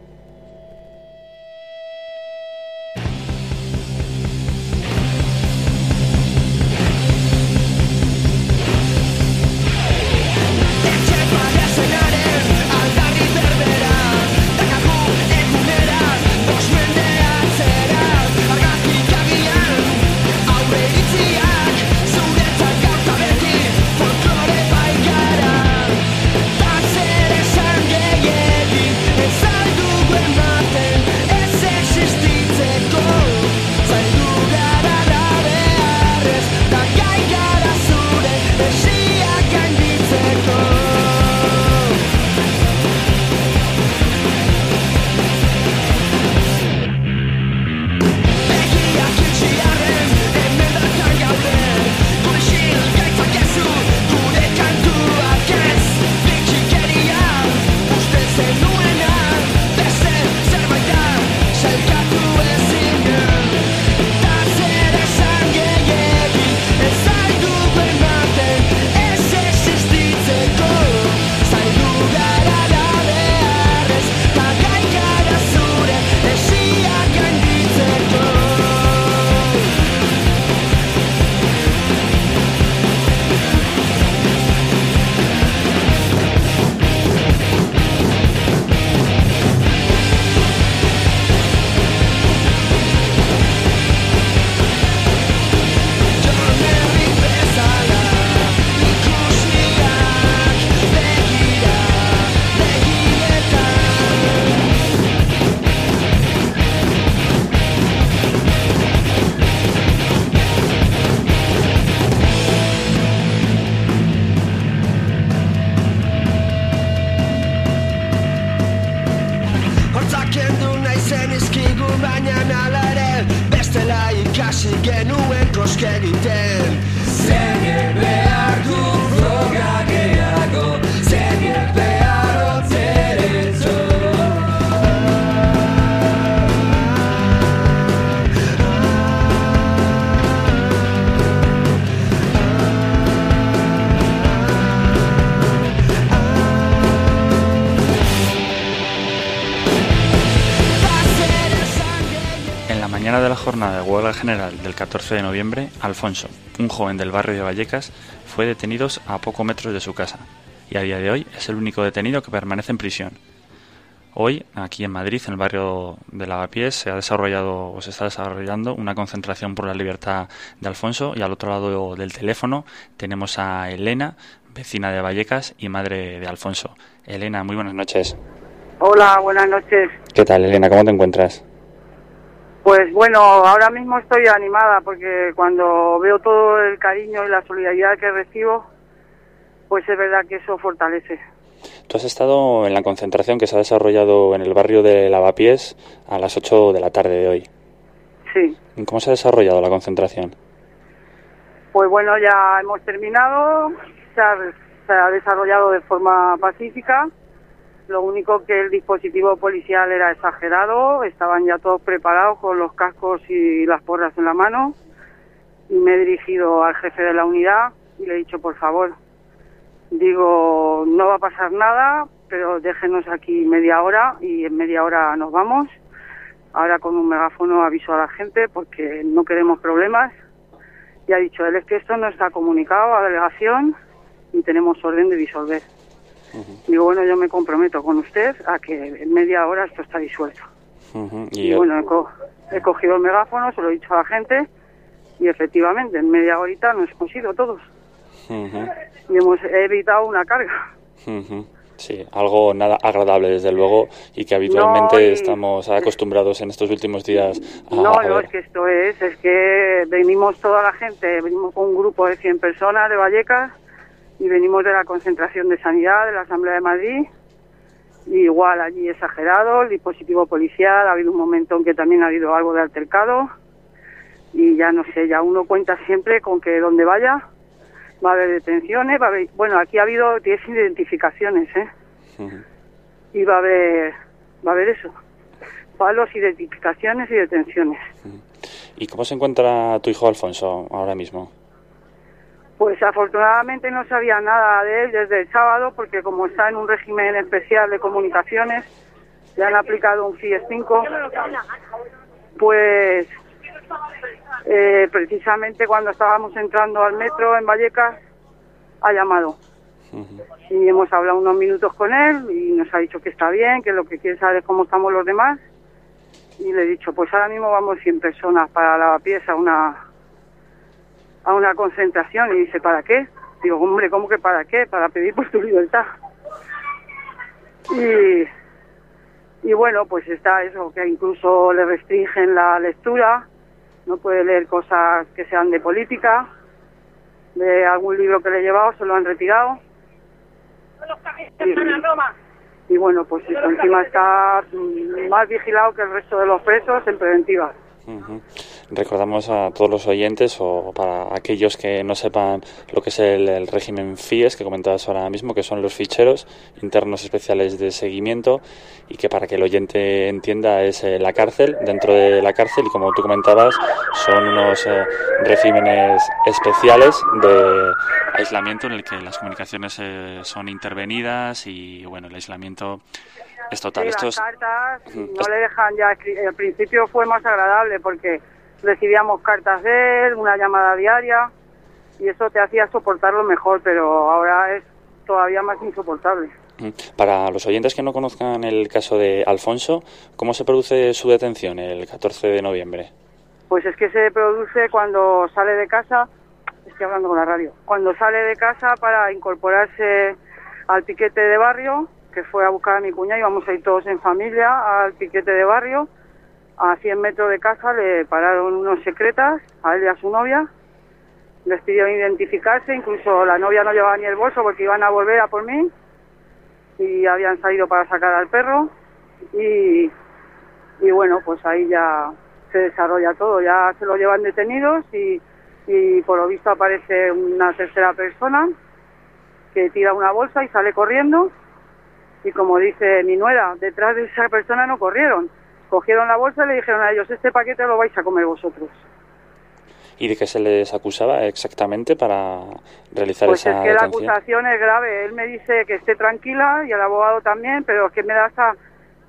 Speaker 4: Saldu
Speaker 1: mañana de la jornada de huelga general del catorce de noviembre, Alfonso, un joven del barrio de Vallecas, fue detenido a pocos metros de su casa y a día de hoy es el único detenido que permanece en prisión. Hoy, aquí en Madrid, en el barrio de Lavapiés, se ha desarrollado o se está desarrollando una concentración por la libertad de Alfonso, y al otro lado del teléfono tenemos a Elena, vecina de Vallecas y madre de Alfonso. Elena, muy buenas noches.
Speaker 6: Hola, buenas noches.
Speaker 1: ¿Qué tal, Elena? ¿Cómo te encuentras?
Speaker 6: Pues bueno, ahora mismo estoy animada porque cuando veo todo el cariño y la solidaridad que recibo, pues es verdad que eso fortalece.
Speaker 1: Tú has estado en la concentración que se ha desarrollado en el barrio de Lavapiés a las ocho de la tarde de hoy.
Speaker 6: Sí.
Speaker 1: ¿Cómo se ha desarrollado la concentración?
Speaker 6: Pues bueno, ya hemos terminado, se ha, se ha desarrollado de forma pacífica. Lo único que el dispositivo policial era exagerado, estaban ya todos preparados con los cascos y las porras en la mano, y me he dirigido al jefe de la unidad y le he dicho, por favor, digo, no va a pasar nada, pero déjenos aquí media hora y en media hora nos vamos. Ahora con un megáfono aviso a la gente porque no queremos problemas. Y ha dicho él, es que esto no está comunicado a la delegación y tenemos orden de disolver. Uh-huh. Digo, bueno, yo me comprometo con usted a que en media hora esto está disuelto. Uh-huh. Y, y yo... bueno, he, co- he cogido el megáfono, se lo he dicho a la gente y efectivamente en media horita nos hemos ido todos. Uh-huh. Y hemos evitado una carga.
Speaker 1: Uh-huh. Sí, algo nada agradable desde luego y que habitualmente no, y... estamos acostumbrados en estos últimos días a,
Speaker 6: no,
Speaker 1: a
Speaker 6: no,
Speaker 1: ver.
Speaker 6: Es que esto es, es que venimos toda la gente, venimos con un grupo de cien personas de Vallecas y venimos de la concentración de sanidad de la Asamblea de Madrid, y igual allí exagerado, el dispositivo policial, ha habido un momento en que también ha habido algo de altercado y ya no sé, ya uno cuenta siempre con que donde vaya va a haber detenciones, va a haber, bueno, aquí ha habido diez identificaciones, ¿eh? Uh-huh. Y va a haber, va a haber eso, palos, identificaciones y detenciones.
Speaker 1: Uh-huh. ¿Y cómo se encuentra tu hijo Alfonso ahora mismo?
Speaker 6: Pues afortunadamente no sabía nada de él desde el sábado, porque como está en un régimen especial de comunicaciones, le han aplicado un F I E S cinco, pues eh, precisamente cuando estábamos entrando al metro en Vallecas, ha llamado. Uh-huh. Y hemos hablado unos minutos con él y nos ha dicho que está bien, que lo que quiere saber es cómo estamos los demás. Y le he dicho, pues ahora mismo vamos cien personas para Lavapiés a una... a una concentración. Y dice, ¿para qué? Digo, hombre, ¿cómo que para qué? Para pedir por tu libertad. Y, y bueno, pues está eso, que incluso le restringen la lectura, no puede leer cosas que sean de política, de algún libro que le he llevado, se lo han retirado. Y, y bueno, pues eso, encima está más vigilado que el resto de los presos en preventiva.
Speaker 1: Uh-huh. Recordamos a todos los oyentes, o para aquellos que no sepan lo que es el, el régimen F I E S que comentabas ahora mismo, que son los ficheros internos especiales de seguimiento, y que para que el oyente entienda es eh, la cárcel, dentro de la cárcel, y como tú comentabas son unos eh, regímenes especiales de aislamiento en el que las comunicaciones eh, son intervenidas y bueno, el aislamiento es total.
Speaker 6: Sí,
Speaker 1: Estos...
Speaker 6: las cartas no le dejan ya escribir. Al principio fue más agradable porque recibíamos cartas de él, una llamada diaria, y eso te hacía soportarlo mejor, pero ahora es todavía más insoportable.
Speaker 1: Para los oyentes que no conozcan el caso de Alfonso, ¿cómo se produce su detención el catorce de noviembre?
Speaker 6: Pues es que se produce cuando sale de casa, estoy hablando con la radio, cuando sale de casa para incorporarse al piquete de barrio, que fue a buscar a mi cuñada, íbamos a ir todos en familia al piquete de barrio. A cien metros de casa le pararon unos secretas, a él y a su novia, les pidió identificarse, incluso la novia no llevaba ni el bolso porque iban a volver a por mí, y habían salido para sacar al perro, y, y bueno, pues ahí ya se desarrolla todo, ya se lo llevan detenidos, y, y por lo visto aparece una tercera persona que tira una bolsa y sale corriendo. Y como dice mi nuera, detrás de esa persona no corrieron. Cogieron la bolsa y le dijeron a ellos, este paquete lo vais a comer vosotros.
Speaker 1: ¿Y de qué se les acusaba exactamente para realizar
Speaker 6: pues
Speaker 1: esa
Speaker 6: detención? Pues es que
Speaker 1: detención?
Speaker 6: la acusación es grave. Él me dice que esté tranquila y el abogado también, pero es que me da hasta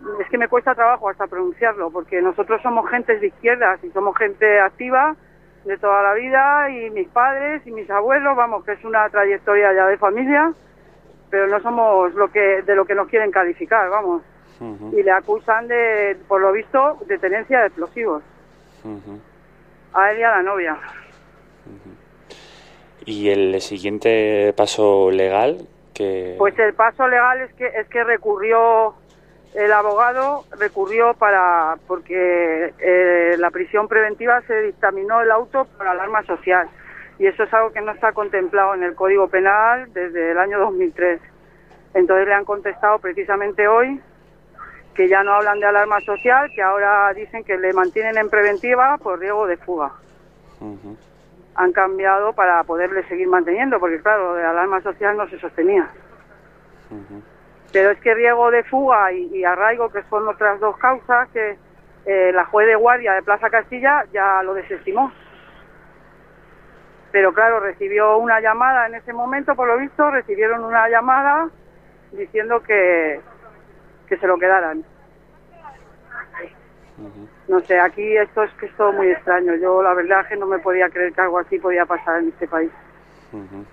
Speaker 6: es que me cuesta trabajo hasta pronunciarlo, porque nosotros somos gentes de izquierdas y somos gente activa de toda la vida, y mis padres y mis abuelos, vamos, que es una trayectoria ya de familia, pero no somos lo que de lo que nos quieren calificar, vamos. Uh-huh. Y le acusan de, por lo visto, de tenencia de explosivos. Uh-huh. A él y a la novia.
Speaker 1: Uh-huh. ¿Y el siguiente paso legal? Que...
Speaker 6: Pues el paso legal es que es que recurrió, el abogado recurrió para, porque eh, la prisión preventiva se dictaminó el auto por alarma social, y eso es algo que no está contemplado en el Código Penal desde el año dos mil tres. Entonces le han contestado precisamente hoy que ya no hablan de alarma social, que ahora dicen que le mantienen en preventiva por riesgo de fuga. Uh-huh. Han cambiado para poderle seguir manteniendo, porque claro, de alarma social no se sostenía. Uh-huh. Pero es que riesgo de fuga y, y arraigo, que son otras dos causas, que eh, la juez de guardia de Plaza Castilla ya lo desestimó. Pero claro, recibió una llamada en ese momento, por lo visto, recibieron una llamada diciendo que, que se lo quedaran. Uh-huh. No sé, aquí esto es que es todo muy extraño. Yo la verdad es que no me podía creer que algo así podía pasar en este país.
Speaker 1: Uh-huh.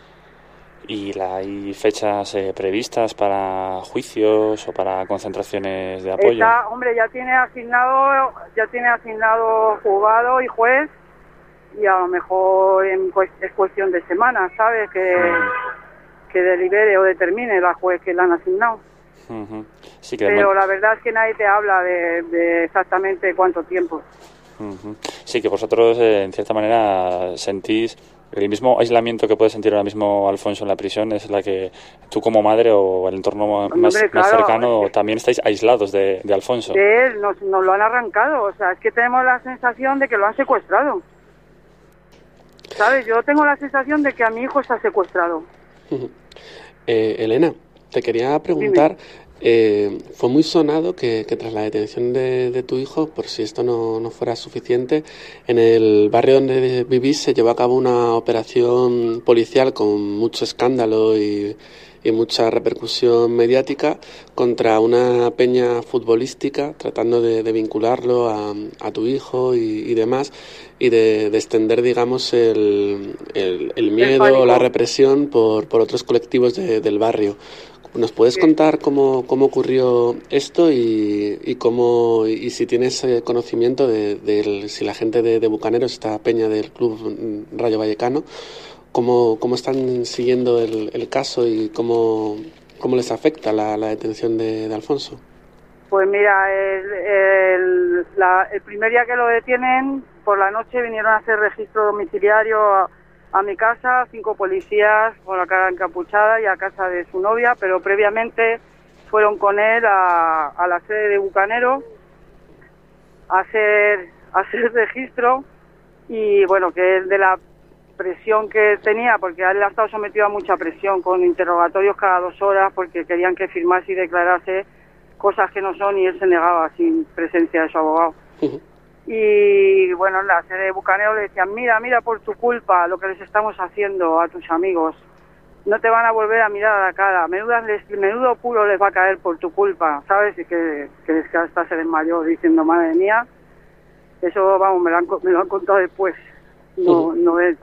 Speaker 1: ¿Y la, hay fechas eh, previstas para juicios o para concentraciones de apoyo?
Speaker 6: Esta, hombre, ya tiene asignado, ya tiene asignado juzgado y juez, y a lo mejor en, pues, es cuestión de semanas, ¿sabes? Que, uh-huh. que delibere o determine la juez que le han asignado.
Speaker 1: Uh-huh. Sí, que
Speaker 6: pero
Speaker 1: de...
Speaker 6: la verdad es que nadie te habla de, de exactamente cuánto tiempo.
Speaker 1: Uh-huh. Sí, que vosotros eh, en cierta manera sentís el mismo aislamiento que puede sentir ahora mismo Alfonso en la prisión, es la que tú como madre o el entorno más, Hombre, claro, más cercano es... también estáis aislados de, de Alfonso.
Speaker 6: De él, nos, nos lo han arrancado, o sea, es que tenemos la sensación de que lo han secuestrado. ¿Sabes? Yo tengo la sensación de que a mi hijo está secuestrado.
Speaker 2: Uh-huh. eh, Elena, te quería preguntar, eh, fue muy sonado que, que tras la detención de, de tu hijo, por si esto no, no fuera suficiente, en el barrio donde vivís se llevó a cabo una operación policial con mucho escándalo y, y mucha repercusión mediática contra una peña futbolística, tratando de, de vincularlo a, a tu hijo y, y demás, y de, de extender, digamos, el, el, el miedo o la represión por, por otros colectivos de, del barrio. ¿Nos puedes contar cómo, cómo ocurrió esto y, y cómo y si tienes eh, conocimiento de, de si la gente de, de Bucaneros, esta peña del Club Rayo Vallecano, cómo, cómo están siguiendo el, el caso y cómo, cómo les afecta la, la detención de, de Alfonso?
Speaker 6: Pues mira, el, el, la, el primer día que lo detienen, por la noche vinieron a hacer registro domiciliario a, a mi casa, cinco policías con la cara encapuchada, y a casa de su novia, pero previamente fueron con él a, a la sede de Bucanero a hacer, a hacer registro, y bueno, que él de la presión que tenía, porque él ha estado sometido a mucha presión, con interrogatorios cada dos horas, porque querían que firmase y declarase cosas que no son, y él se negaba sin presencia de su abogado. Uh-huh. Y bueno, en la sede de Bucanero le decían, mira, mira por tu culpa lo que les estamos haciendo a tus amigos, no te van a volver a mirar a la cara, menudo, menudo puro les va a caer por tu culpa, ¿sabes? Y que, que es que hasta se desmayó diciendo, madre mía, eso, vamos, me lo han, me lo han contado después, no, no él.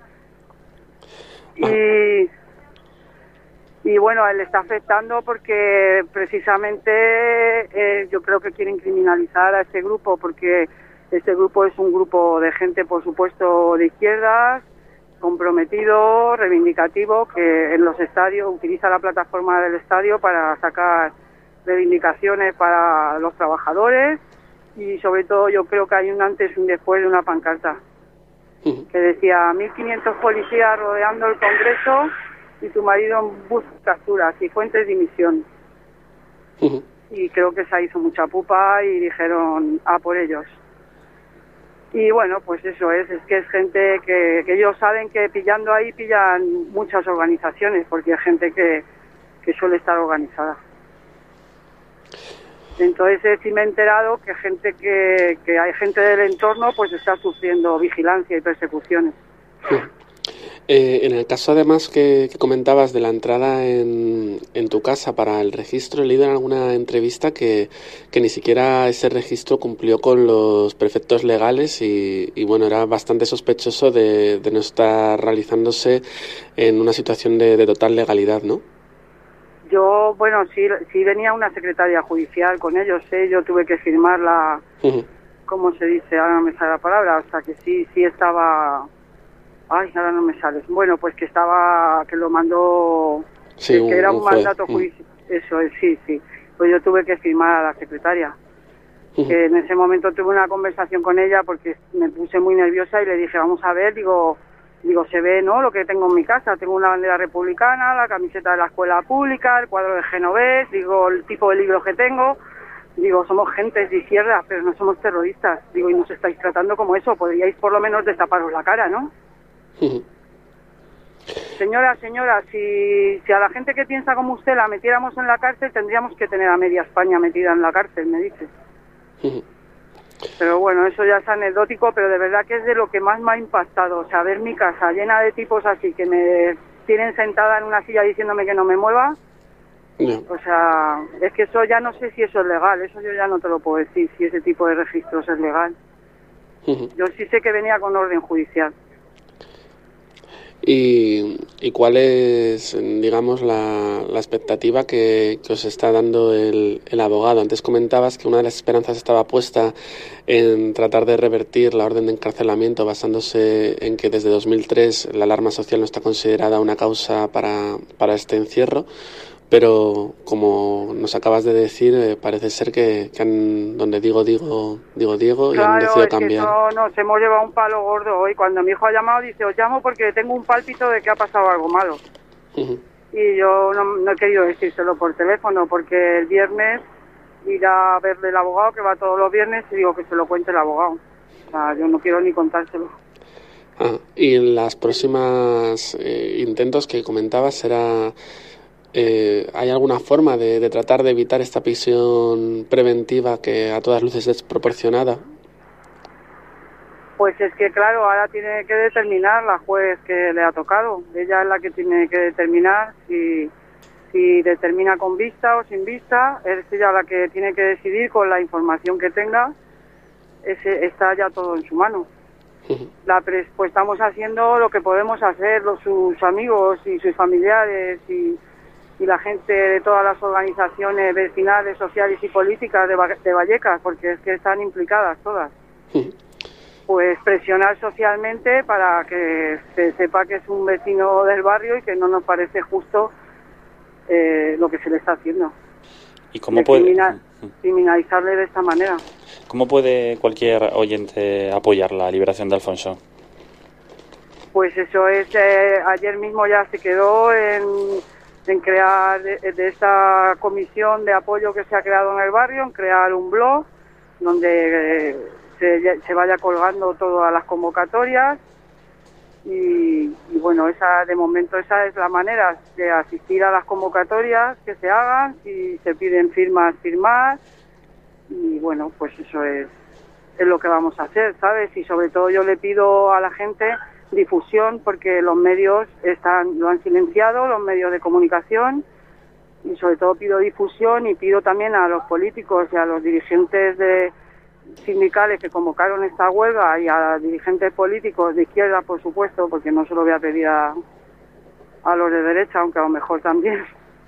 Speaker 6: Y, y bueno, él le está afectando porque precisamente eh, yo creo que quieren criminalizar a este grupo, porque este grupo es un grupo de gente, por supuesto, de izquierdas, comprometido, reivindicativo, que en los estadios utiliza la plataforma del estadio para sacar reivindicaciones para los trabajadores, y sobre todo yo creo que hay un antes y un después de una pancarta que decía mil quinientos policías rodeando el Congreso y tu marido en bus capturas y Fuentes dimisión. Uh-huh. Y creo que se hizo mucha pupa y dijeron a por ellos. Y bueno, pues eso es, es que es gente que, que ellos saben que pillando ahí pillan muchas organizaciones, porque hay gente que, que suele estar organizada. Entonces eh, sí me he enterado que gente que, que hay gente del entorno pues está sufriendo vigilancia y persecuciones.
Speaker 2: Eh, en el caso además que, que comentabas de la entrada en, en tu casa para el registro, he leído en alguna entrevista que, que ni siquiera ese registro cumplió con los preceptos legales y, y bueno, era bastante sospechoso de, de no estar realizándose en una situación de, de total legalidad, ¿no?
Speaker 6: Yo, bueno, sí, sí venía una secretaria judicial con ellos, ¿eh? Yo tuve que firmar la... Uh-huh. ¿Cómo se dice? Ahora no me sale la palabra, o sea que sí, sí estaba... Ay, ahora no me sales. Bueno, pues que estaba, que lo mandó, sí, que, un, que era un, un mandato judicial. Eso es, sí, sí. Pues yo tuve que firmar a la secretaria. Uh-huh. Que en ese momento tuve una conversación con ella porque me puse muy nerviosa y le dije, vamos a ver, digo, digo, se ve, ¿no? Lo que tengo en mi casa. Tengo una bandera republicana, la camiseta de la escuela pública, el cuadro de Genovés, digo, el tipo de libros que tengo. Digo, somos gentes de izquierda, pero no somos terroristas. Digo, y nos estáis tratando como eso. Podríais por lo menos destaparos la cara, ¿no? Uh-huh. Señora, señora, si, si a la gente que piensa como usted la metiéramos en la cárcel, tendríamos que tener a media España metida en la cárcel, me dice. Uh-huh. Pero bueno, eso ya es anecdótico, pero de verdad que es de lo que más me ha impactado. O sea, ver mi casa llena de tipos así que me tienen sentada en una silla diciéndome que no me mueva. No. O sea, es que eso ya no sé si eso es legal, eso yo ya no te lo puedo decir, si ese tipo de registros es legal. Uh-huh. Yo sí sé que venía con orden judicial. ¿Y, y cuál es, digamos, la, la expectativa que, que os está dando el, el abogado? Antes comentabas que una de las esperanzas estaba puesta en tratar de revertir la orden de encarcelamiento basándose en que desde dos mil tres la alarma social no está considerada una causa para, para este encierro, pero como nos acabas de decir, eh, parece ser que, que han, donde digo, digo, digo, Diego, claro, y han decidido cambiar. Claro, es que no, nos hemos llevado un palo gordo hoy. Cuando mi hijo ha llamado, dice, os llamo porque tengo un pálpito de que ha pasado algo malo. Uh-huh. Y yo no, no he querido decírselo por teléfono, porque el viernes irá a verle el abogado, que va todos los viernes, y digo que se lo cuente el abogado. O sea, yo no quiero ni contárselo. Ah, y en las próximas eh, intentos que comentabas, será... Eh, ¿hay alguna forma de, de tratar de evitar esta prisión preventiva que a todas luces es desproporcionada? Pues es que claro, ahora tiene que determinar la juez que le ha tocado. Ella es la que tiene que determinar si, si determina con vista o sin vista. Es ella la que tiene que decidir con la información que tenga. Ese, está ya todo en su mano. Uh-huh. La pres, pues estamos haciendo lo que podemos hacer, los, sus amigos y sus familiares y y la gente de todas las organizaciones vecinales, sociales y políticas de, de Vallecas, porque es que están implicadas todas. Sí. Pues presionar socialmente para que se sepa que es un vecino del barrio y que no nos parece justo eh, lo que se le está haciendo. ¿Y cómo puede criminal, criminalizarle de esta manera?
Speaker 1: ¿Cómo puede cualquier oyente apoyar la liberación de Alfonso?
Speaker 6: Pues eso es, eh, ayer mismo ya se quedó en... en crear de, de esta comisión de apoyo que se ha creado en el barrio, en crear un blog donde eh, se, se vaya colgando todas las convocatorias y, y bueno, esa de momento esa es la manera de asistir a las convocatorias que se hagan, si se piden firmas, firmar y bueno, pues eso es, es lo que vamos a hacer, ¿sabes? Y sobre todo yo le pido a la gente difusión, porque los medios están lo han silenciado, los medios de comunicación, y sobre todo pido difusión y pido también a los políticos y a los dirigentes de sindicales que convocaron esta huelga y a los dirigentes políticos de izquierda, por supuesto, porque no se lo voy a pedir a, a los de derecha, aunque a lo mejor también,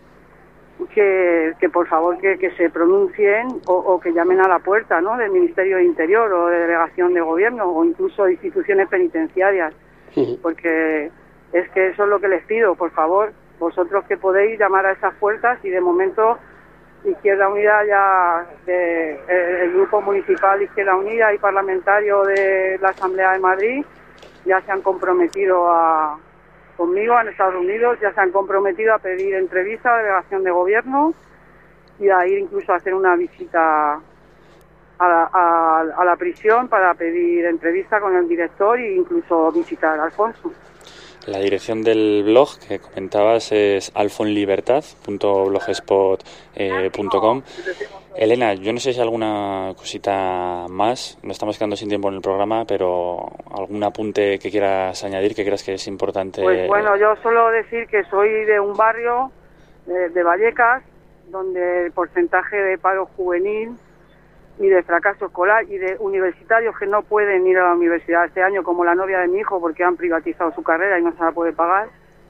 Speaker 6: que, que por favor que, que se pronuncien o, o que llamen a la puerta, ¿no?, del Ministerio de Interior o de Delegación de Gobierno o incluso de instituciones penitenciarias. Porque es que eso es lo que les pido, por favor, vosotros que podéis llamar a esas puertas y de momento Izquierda Unida ya, de, el grupo municipal de Izquierda Unida y parlamentario de la Asamblea de Madrid ya se han comprometido a, conmigo, han estado reunidos, ya se han comprometido a pedir entrevista a la delegación de gobierno y a ir incluso a hacer una visita A la, a, a la prisión para pedir entrevista con el director e incluso visitar a Alfonso.
Speaker 1: La dirección del blog que comentabas es alfonlibertad punto blogspot punto com. Elena, yo no sé si hay alguna cosita más, nos estamos quedando sin tiempo en el programa, pero algún apunte que quieras añadir, que creas que es importante.
Speaker 6: Pues bueno, yo solo decir que soy de un barrio de, de Vallecas, donde el porcentaje de paro juvenil y de fracaso escolar y de universitarios que no pueden ir a la universidad este año, como la novia de mi hijo, porque han privatizado su carrera y no se la puede pagar,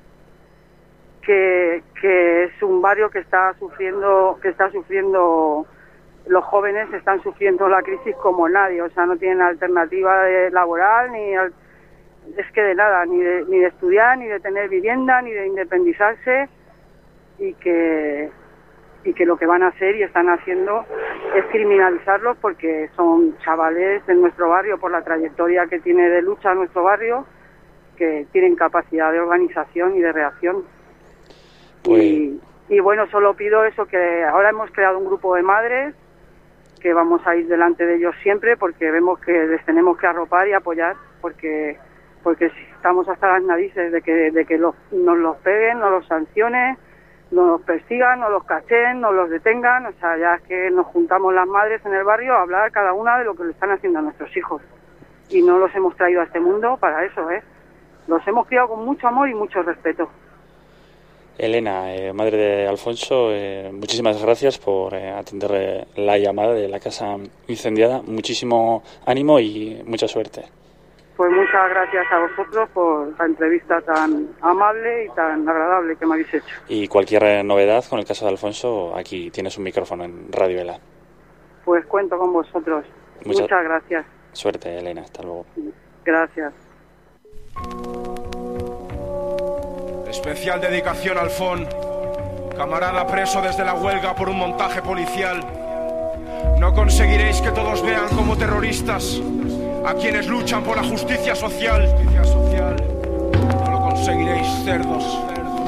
Speaker 6: que, que es un barrio que está sufriendo, que está sufriendo, los jóvenes están sufriendo la crisis como nadie, o sea, no tienen alternativa de laboral, ni al, es que de nada, ni de, ni de estudiar, ni de tener vivienda, ni de independizarse, y que y que lo que van a hacer y están haciendo es criminalizarlos porque son chavales de nuestro barrio, por la trayectoria que tiene de lucha nuestro barrio, que tienen capacidad de organización y de reacción. Pues... Y, y bueno, solo pido eso, que ahora hemos creado un grupo de madres, que vamos a ir delante de ellos siempre, porque vemos que les tenemos que arropar y apoyar, porque porque estamos hasta las narices de que, de que los, nos los peguen, nos los sancionen, no los persigan, no los cachen, no los detengan, o sea, ya es que nos juntamos las madres en el barrio a hablar cada una de lo que le están haciendo a nuestros hijos. Y no los hemos traído a este mundo para eso, ¿eh? Los hemos criado con mucho amor y mucho respeto.
Speaker 1: Elena, eh, madre de Alfonso, eh, muchísimas gracias por eh, atender eh, la llamada de la casa incendiada. Muchísimo ánimo y mucha suerte.
Speaker 6: Pues muchas gracias a vosotros por la entrevista tan amable y tan agradable que me habéis hecho.
Speaker 1: Y cualquier novedad con el caso de Alfonso, aquí tienes un micrófono en Radio Vela.
Speaker 6: Pues cuento con vosotros. Mucha Muchas gracias.
Speaker 1: Suerte, Elena. Hasta luego.
Speaker 6: Gracias.
Speaker 7: Especial dedicación al F O N, camarada preso desde la huelga por un montaje policial. No conseguiréis que todos vean como terroristas a quienes luchan por la justicia social. No lo conseguiréis, cerdos.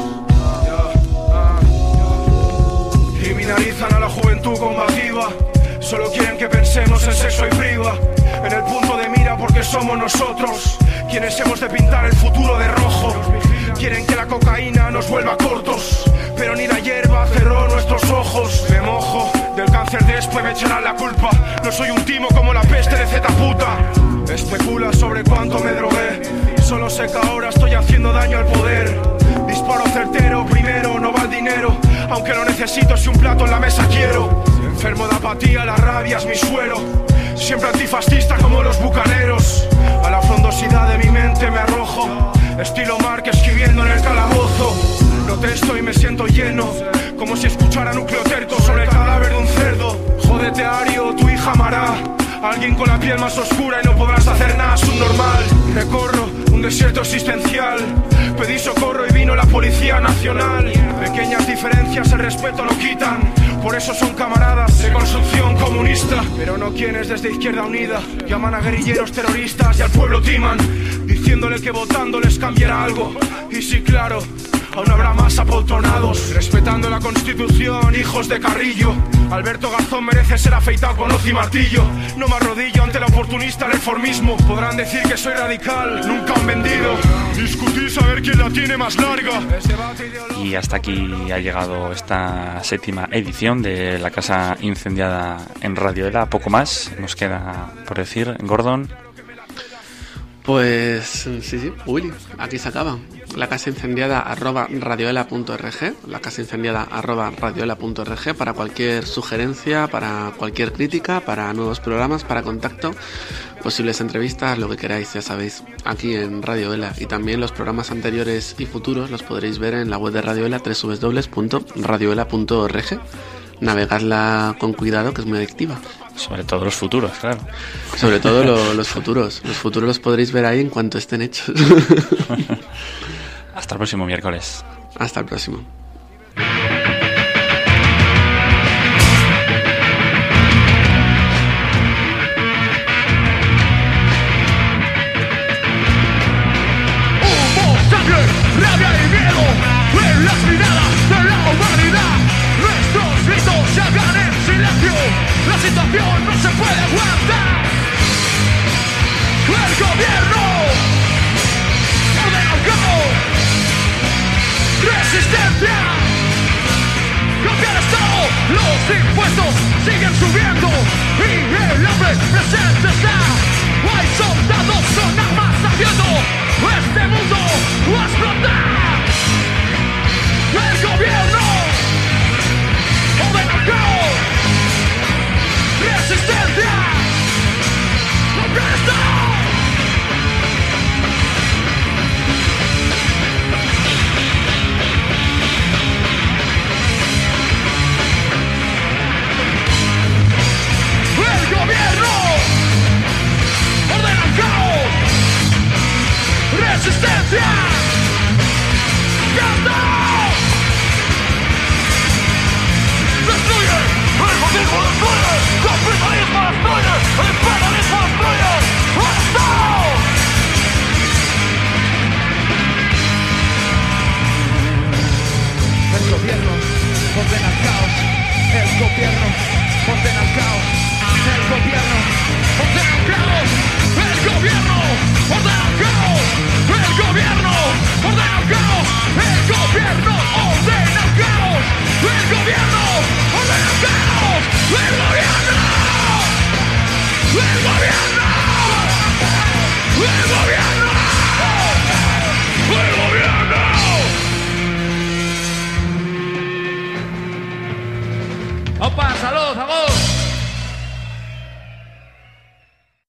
Speaker 7: Criminalizan a la juventud combativa. Solo quieren que pensemos en sexo y priva. En el punto de mira porque somos nosotros quienes hemos de pintar el futuro de rojo. Quieren que la cocaína nos vuelva cortos, pero ni la hierba cerró nuestros ojos. Me mojo del cáncer después me echarán la culpa. No soy un timo como la peste de Zeta puta. Especula sobre cuánto me drogué. Solo sé que ahora estoy haciendo daño al poder. Disparo certero, primero no va el dinero. Aunque lo necesito si un plato en la mesa quiero. Enfermo de apatía, la rabia es mi suelo. Siempre antifascista como los bucaneros. A la frondosidad de mi mente me arrojo. Estilo Mark escribiendo en el calabozo. Protesto y me siento lleno, como si escuchara núcleo terco sobre el cadáver de un cerdo. Jódete Ario, tu hija amará a alguien con la piel más oscura y no podrás hacer nada subnormal. Recorro un desierto existencial, pedí socorro y vino la Policía Nacional. Pequeñas diferencias el respeto no quitan, por eso son camaradas de construcción comunista. Pero no quienes desde Izquierda Unida llaman a guerrilleros terroristas y al pueblo timan, diciéndole que votando les cambiará algo. Y sí, claro, aún habrá más apoltronados, respetando la Constitución, hijos de Carrillo. Alberto Garzón merece ser afeitado con hoz y martillo. No me arrodillo ante el oportunista reformismo. Podrán decir que soy radical, nunca han vendido. Discutir saber quién la tiene más larga.
Speaker 1: Y hasta aquí ha llegado esta séptima edición de La Casa Incendiada en Radio Vela. Poco más nos queda por decir, Gordon.
Speaker 2: Pues sí, sí, Willy, aquí se acaba. La casa incendiada arroba radioela punto org, la casa incendiada arroba radioela punto org para cualquier sugerencia, para cualquier crítica, para nuevos programas, para contacto, posibles entrevistas, lo que queráis, ya sabéis, aquí en Radio Vela. Y también los programas anteriores y futuros los podréis ver en la web de Radio Vela, doble u doble u doble u punto radioela punto org. Navegadla con cuidado, que es muy adictiva.
Speaker 1: Sobre todo los futuros, claro.
Speaker 2: Sobre todo lo, los futuros. Los futuros los podréis ver ahí en cuanto estén hechos.
Speaker 1: Hasta el próximo miércoles.
Speaker 2: Hasta el próximo.
Speaker 4: Humo, sangre, rabia y miedo en las miradas de la humanidad. Nuestros gritos llegan en silencio. La situación no se puede aguantar. El gobierno ordena el caos. Resistencia. presente está. Hay soldados, son armas haciendo este mundo va a explotar. El gobierno ordena el caos. Resistencia no presta. El gobierno ordena el caos. Resistencia ¡canta! ¡Destruye! ¡El fascismo destruye! ¡El capitalismo destruye! ¡El imperialismo destruye! ¡Hasta! El gobierno ordena el caos. El gobierno ordena el caos. El gobierno ordena el caos. El gobierno ordena el caos. El gobierno ordena el caos. El gobierno ordena el caos. El gobierno ordena el caos. El gobierno. El gobierno. El gobierno. El gobierno. Opa, salud, salud.